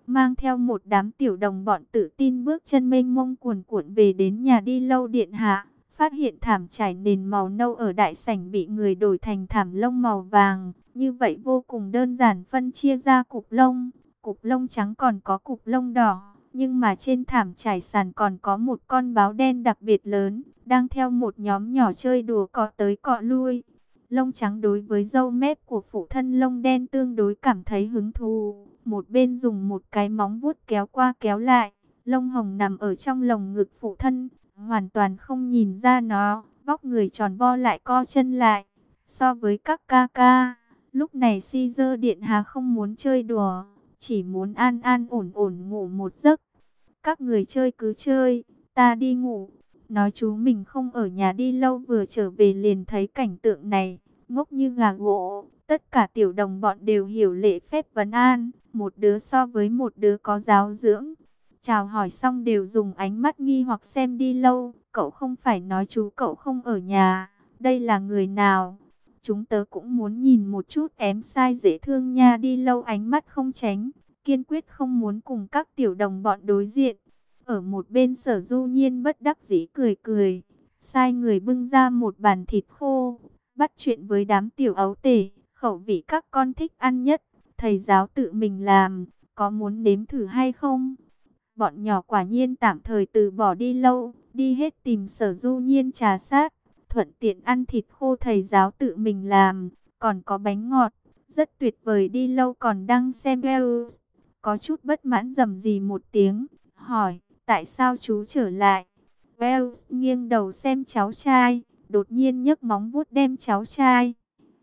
mang theo một đám tiểu đồng bọn tự tin bước chân mênh mông cuồn cuộn về đến nhà đi lâu điện hạ. Phát hiện thảm trải nền màu nâu ở đại sảnh bị người đổi thành thảm lông màu vàng. Như vậy vô cùng đơn giản, phân chia ra cục lông trắng còn có cục lông đỏ. Nhưng mà trên thảm trải sàn còn có một con báo đen đặc biệt lớn, đang theo một nhóm nhỏ chơi đùa cọ tới cọ lui. Lông trắng đối với râu mép của phụ thân lông đen tương đối cảm thấy hứng thú. Một bên dùng một cái móng vuốt kéo qua kéo lại. Lông hồng nằm ở trong lồng ngực phụ thân, hoàn toàn không nhìn ra nó. Vóc người tròn vo lại co chân lại. So với các ca ca, lúc này Caesar điện hạ không muốn chơi đùa, chỉ muốn an an ổn ổn ngủ một giấc. Các người chơi cứ chơi, ta đi ngủ. Nói chú mình không ở nhà đi lâu, vừa trở về liền thấy cảnh tượng này, ngốc như gà gỗ. Tất cả tiểu đồng bọn đều hiểu lễ phép vấn an, một đứa so với một đứa có giáo dưỡng. Chào hỏi xong đều dùng ánh mắt nghi hoặc xem đi lâu. Cậu không phải nói chú cậu không ở nhà, đây là người nào? Chúng tớ cũng muốn nhìn một chút em sai dễ thương nha. Đi lâu ánh mắt không tránh, kiên quyết không muốn cùng các tiểu đồng bọn đối diện. Ở một bên Sở Du Nhiên bất đắc dĩ cười cười, sai người bưng ra một bàn thịt khô, bắt chuyện với đám tiểu ấu tể, khẩu vị các con thích ăn nhất, thầy giáo tự mình làm, có muốn nếm thử hay không? Bọn nhỏ quả nhiên tạm thời từ bỏ đi lâu, đi hết tìm Sở Du Nhiên trà sát, thuận tiện ăn thịt khô thầy giáo tự mình làm, còn có bánh ngọt, rất tuyệt vời. Đi lâu còn đang xem Wells, có chút bất mãn rầm rì một tiếng, hỏi, tại sao chú trở lại? Wells nghiêng đầu xem cháu trai, đột nhiên nhấc móng vuốt đem cháu trai.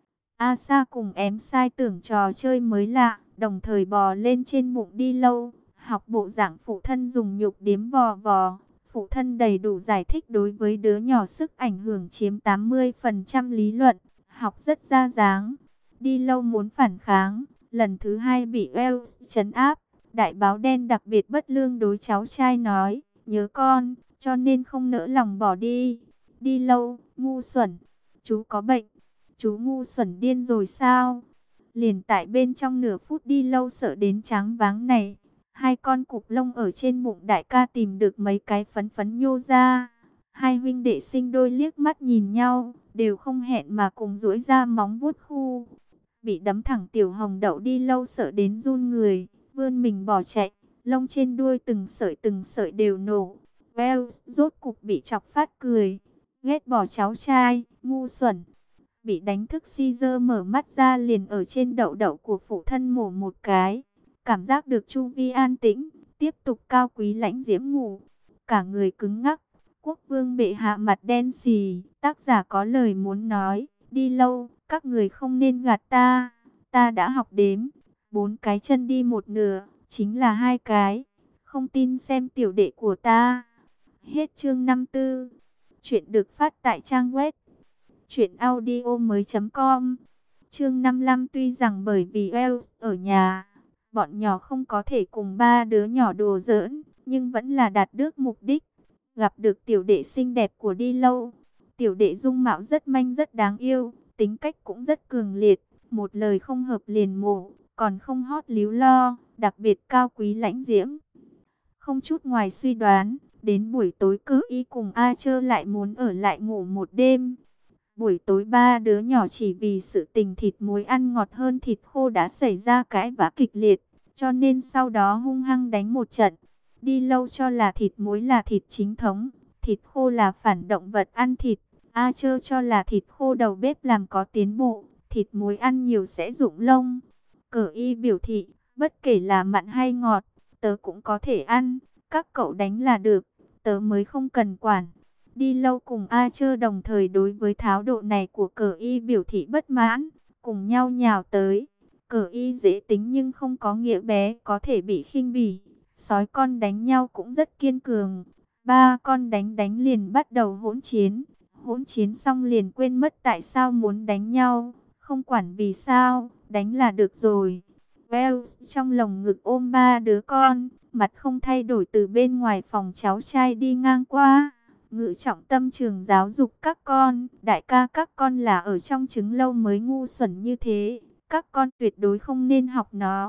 Asa cùng em sai tưởng trò chơi mới lạ, đồng thời bò lên trên bụng đi lâu, học bộ dạng phụ thân dùng nhục điếm vò vò. Phụ thân đầy đủ giải thích đối với đứa nhỏ sức ảnh hưởng chiếm 80% lý luận, học rất ra dáng. Đi lâu muốn phản kháng, lần thứ hai bị Wells trấn áp. Đại báo đen đặc biệt bất lương đối cháu trai nói, nhớ con, cho nên không nỡ lòng bỏ đi. Đi lâu, ngu xuẩn, chú có bệnh, chú ngu xuẩn điên rồi sao? Liền tại bên trong nửa phút đi lâu sợ đến choáng váng này. Hai con cục lông ở trên bụng đại ca tìm được mấy cái phấn phấn nhô ra. Hai huynh đệ sinh đôi liếc mắt nhìn nhau, đều không hẹn mà cùng duỗi ra móng vuốt khu. Bị đấm thẳng tiểu hồng đậu đi lâu sợ đến run người, vươn mình bỏ chạy, lông trên đuôi từng sợi đều nổ. Wells rốt cục bị chọc phát cười, ghét bỏ cháu trai, ngu xuẩn. Bị đánh thức Caesar mở mắt ra liền ở trên đậu đậu của phụ thân mổ một cái. Cảm giác được chu vi an tĩnh, tiếp tục cao quý lãnh diễm ngủ. Cả người cứng ngắc, quốc vương bệ hạ mặt đen xì. Tác giả có lời muốn nói, đi lâu, các người không nên gạt ta. Ta đã học đếm, 4 cái chân đi một nửa, chính là 2 cái. Không tin xem tiểu đệ của ta. Hết chương 54. Chuyện được phát tại trang web truyệnaudiomoi.com. Chương 55. Tuy rằng bởi vì Wells ở nhà, bọn nhỏ không có thể cùng ba đứa nhỏ đùa giỡn, nhưng vẫn là đạt được mục đích. Gặp được tiểu đệ xinh đẹp của đi lâu. Tiểu đệ dung mạo rất manh rất đáng yêu, tính cách cũng rất cường liệt, một lời không hợp liền mổ, còn không hót líu lo, đặc biệt cao quý lãnh diễm. Không chút ngoài suy đoán, đến buổi tối Cử Y cùng A Chơ lại muốn ở lại ngủ một đêm. Buổi tối ba đứa nhỏ chỉ vì sự tình thịt muối ăn ngọt hơn thịt khô đã xảy ra cãi vã kịch liệt, cho nên sau đó hung hăng đánh một trận. Đi lâu cho là thịt muối là thịt chính thống, thịt khô là phản động vật ăn thịt. A Chơ cho là thịt khô đầu bếp làm có tiến bộ, thịt muối ăn nhiều sẽ rụng lông. Cử Y biểu thị, bất kể là mặn hay ngọt, tớ cũng có thể ăn, các cậu đánh là được, tớ mới không cần quản. Đi lâu cùng A Chơ đồng thời đối với thái độ này của Cử Y biểu thị bất mãn, cùng nhau nhào tới. Cử Y dễ tính nhưng không có nghĩa bé có thể bị khinh bỉ. Sói con đánh nhau cũng rất kiên cường. Ba con đánh liền bắt đầu hỗn chiến. Hỗn chiến xong liền quên mất tại sao muốn đánh nhau. Không quản vì sao, đánh là được rồi. Wells trong lồng ngực ôm ba đứa con, mặt không thay đổi từ bên ngoài phòng cháu trai đi ngang qua. Ngự trọng tâm trường giáo dục các con, đại ca các con là ở trong trứng lâu mới ngu xuẩn như thế, các con tuyệt đối không nên học nó.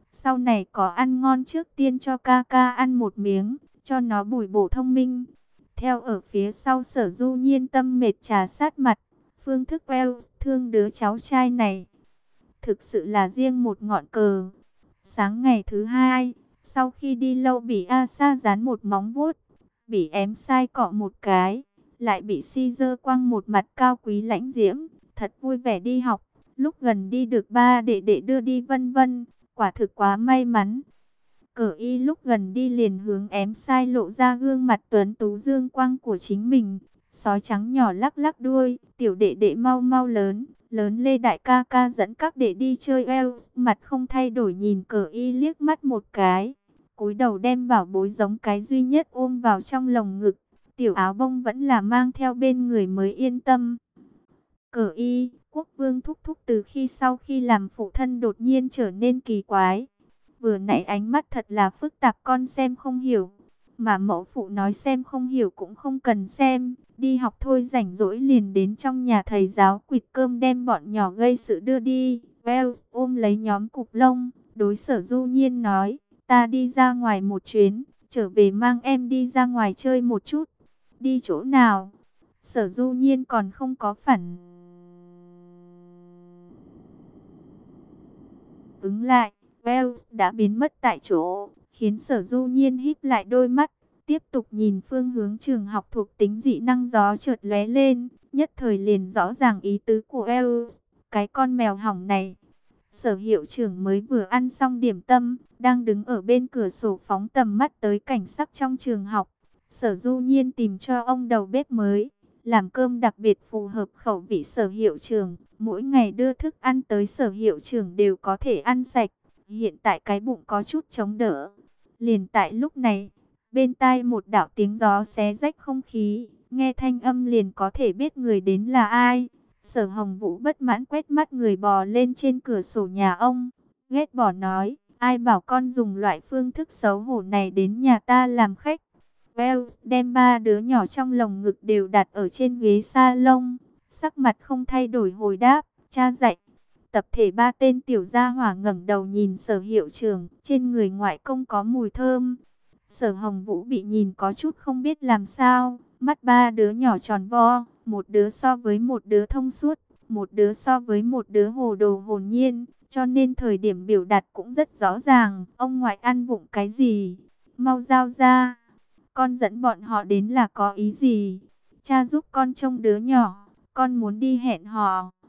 Sau này có ăn ngon trước tiên cho ca ca ăn một miếng, cho nó bồi bổ thông minh. Theo ở phía sau Sở Du Nhiên tâm mệt trà sát mặt. Phương Thức Wells thương đứa cháu trai này. Thực sự là riêng một ngọn cờ. Sáng ngày thứ hai, sau khi đi lâu bị Asa dán một móng vuốt, bị ém sai cọ một cái, lại bị Caesar quăng một mặt cao quý lãnh diễm, thật vui vẻ đi học. Lúc gần đi được ba đệ đệ đưa đi vân vân, quả thực quá may mắn. Cờ y lúc gần đi liền hướng ém sai lộ ra gương mặt tuấn tú dương quang của chính mình. Sói trắng nhỏ lắc lắc đuôi, tiểu đệ đệ mau mau lớn, lớn lên đại ca ca dẫn các đệ đi chơi Wells. Mặt không thay đổi nhìn cờ y liếc mắt một cái, cúi đầu đem bảo bối giống cái duy nhất ôm vào trong lồng ngực. Tiểu áo bông vẫn là mang theo bên người mới yên tâm. Cờ y, quốc vương thúc thúc từ sau khi làm phụ thân đột nhiên trở nên kỳ quái. Vừa nãy ánh mắt thật là phức tạp, con xem không hiểu. Mà mẫu phụ nói xem không hiểu cũng không cần xem. Đi học thôi, rảnh rỗi liền đến trong nhà thầy giáo quỵt cơm đem bọn nhỏ gây sự đưa đi. Wells ôm lấy nhóm cục lông, đối Sở Du Nhiên nói, ta đi ra ngoài một chuyến, trở về mang em đi ra ngoài chơi một chút. Đi chỗ nào? Sở Du Nhiên còn không có phản ứng lại. Wells đã biến mất tại chỗ, khiến Sở Du Nhiên híp lại đôi mắt, tiếp tục nhìn phương hướng trường học thuộc tính dị năng gió chợt lóe lên, nhất thời liền rõ ràng ý tứ của Wells, cái con mèo hỏng này. Sở hiệu trưởng mới vừa ăn xong điểm tâm, đang đứng ở bên cửa sổ phóng tầm mắt tới cảnh sắc trong trường học. Sở Du Nhiên tìm cho ông đầu bếp mới, làm cơm đặc biệt phù hợp khẩu vị Sở hiệu trưởng, mỗi ngày đưa thức ăn tới Sở hiệu trưởng đều có thể ăn sạch. Hiện tại cái bụng có chút chống đỡ. Liền tại lúc này, bên tai một đạo tiếng gió xé rách không khí, nghe thanh âm liền có thể biết người đến là ai. Sở Hồng Vũ bất mãn quét mắt người bò lên trên cửa sổ nhà ông, ghét bỏ nói, ai bảo con dùng loại phương thức xấu hổ này đến nhà ta làm khách. Wells đem ba đứa nhỏ trong lồng ngực đều đặt ở trên ghế salon, sắc mặt không thay đổi hồi đáp, cha dạy. Tập thể ba tên tiểu gia hỏa ngẩng đầu nhìn Sở hiệu trưởng, trên người ngoại công có mùi thơm. Sở Hồng Vũ bị nhìn có chút không biết làm sao, mắt ba đứa nhỏ tròn vo, một đứa so với một đứa thông suốt, một đứa so với một đứa hồ đồ hồn nhiên, cho nên thời điểm biểu đạt cũng rất rõ ràng. Ông ngoại ăn vụng cái gì? Mau giao ra. Con dẫn bọn họ đến là có ý gì? Cha giúp con trông đứa nhỏ, con muốn đi hẹn hò.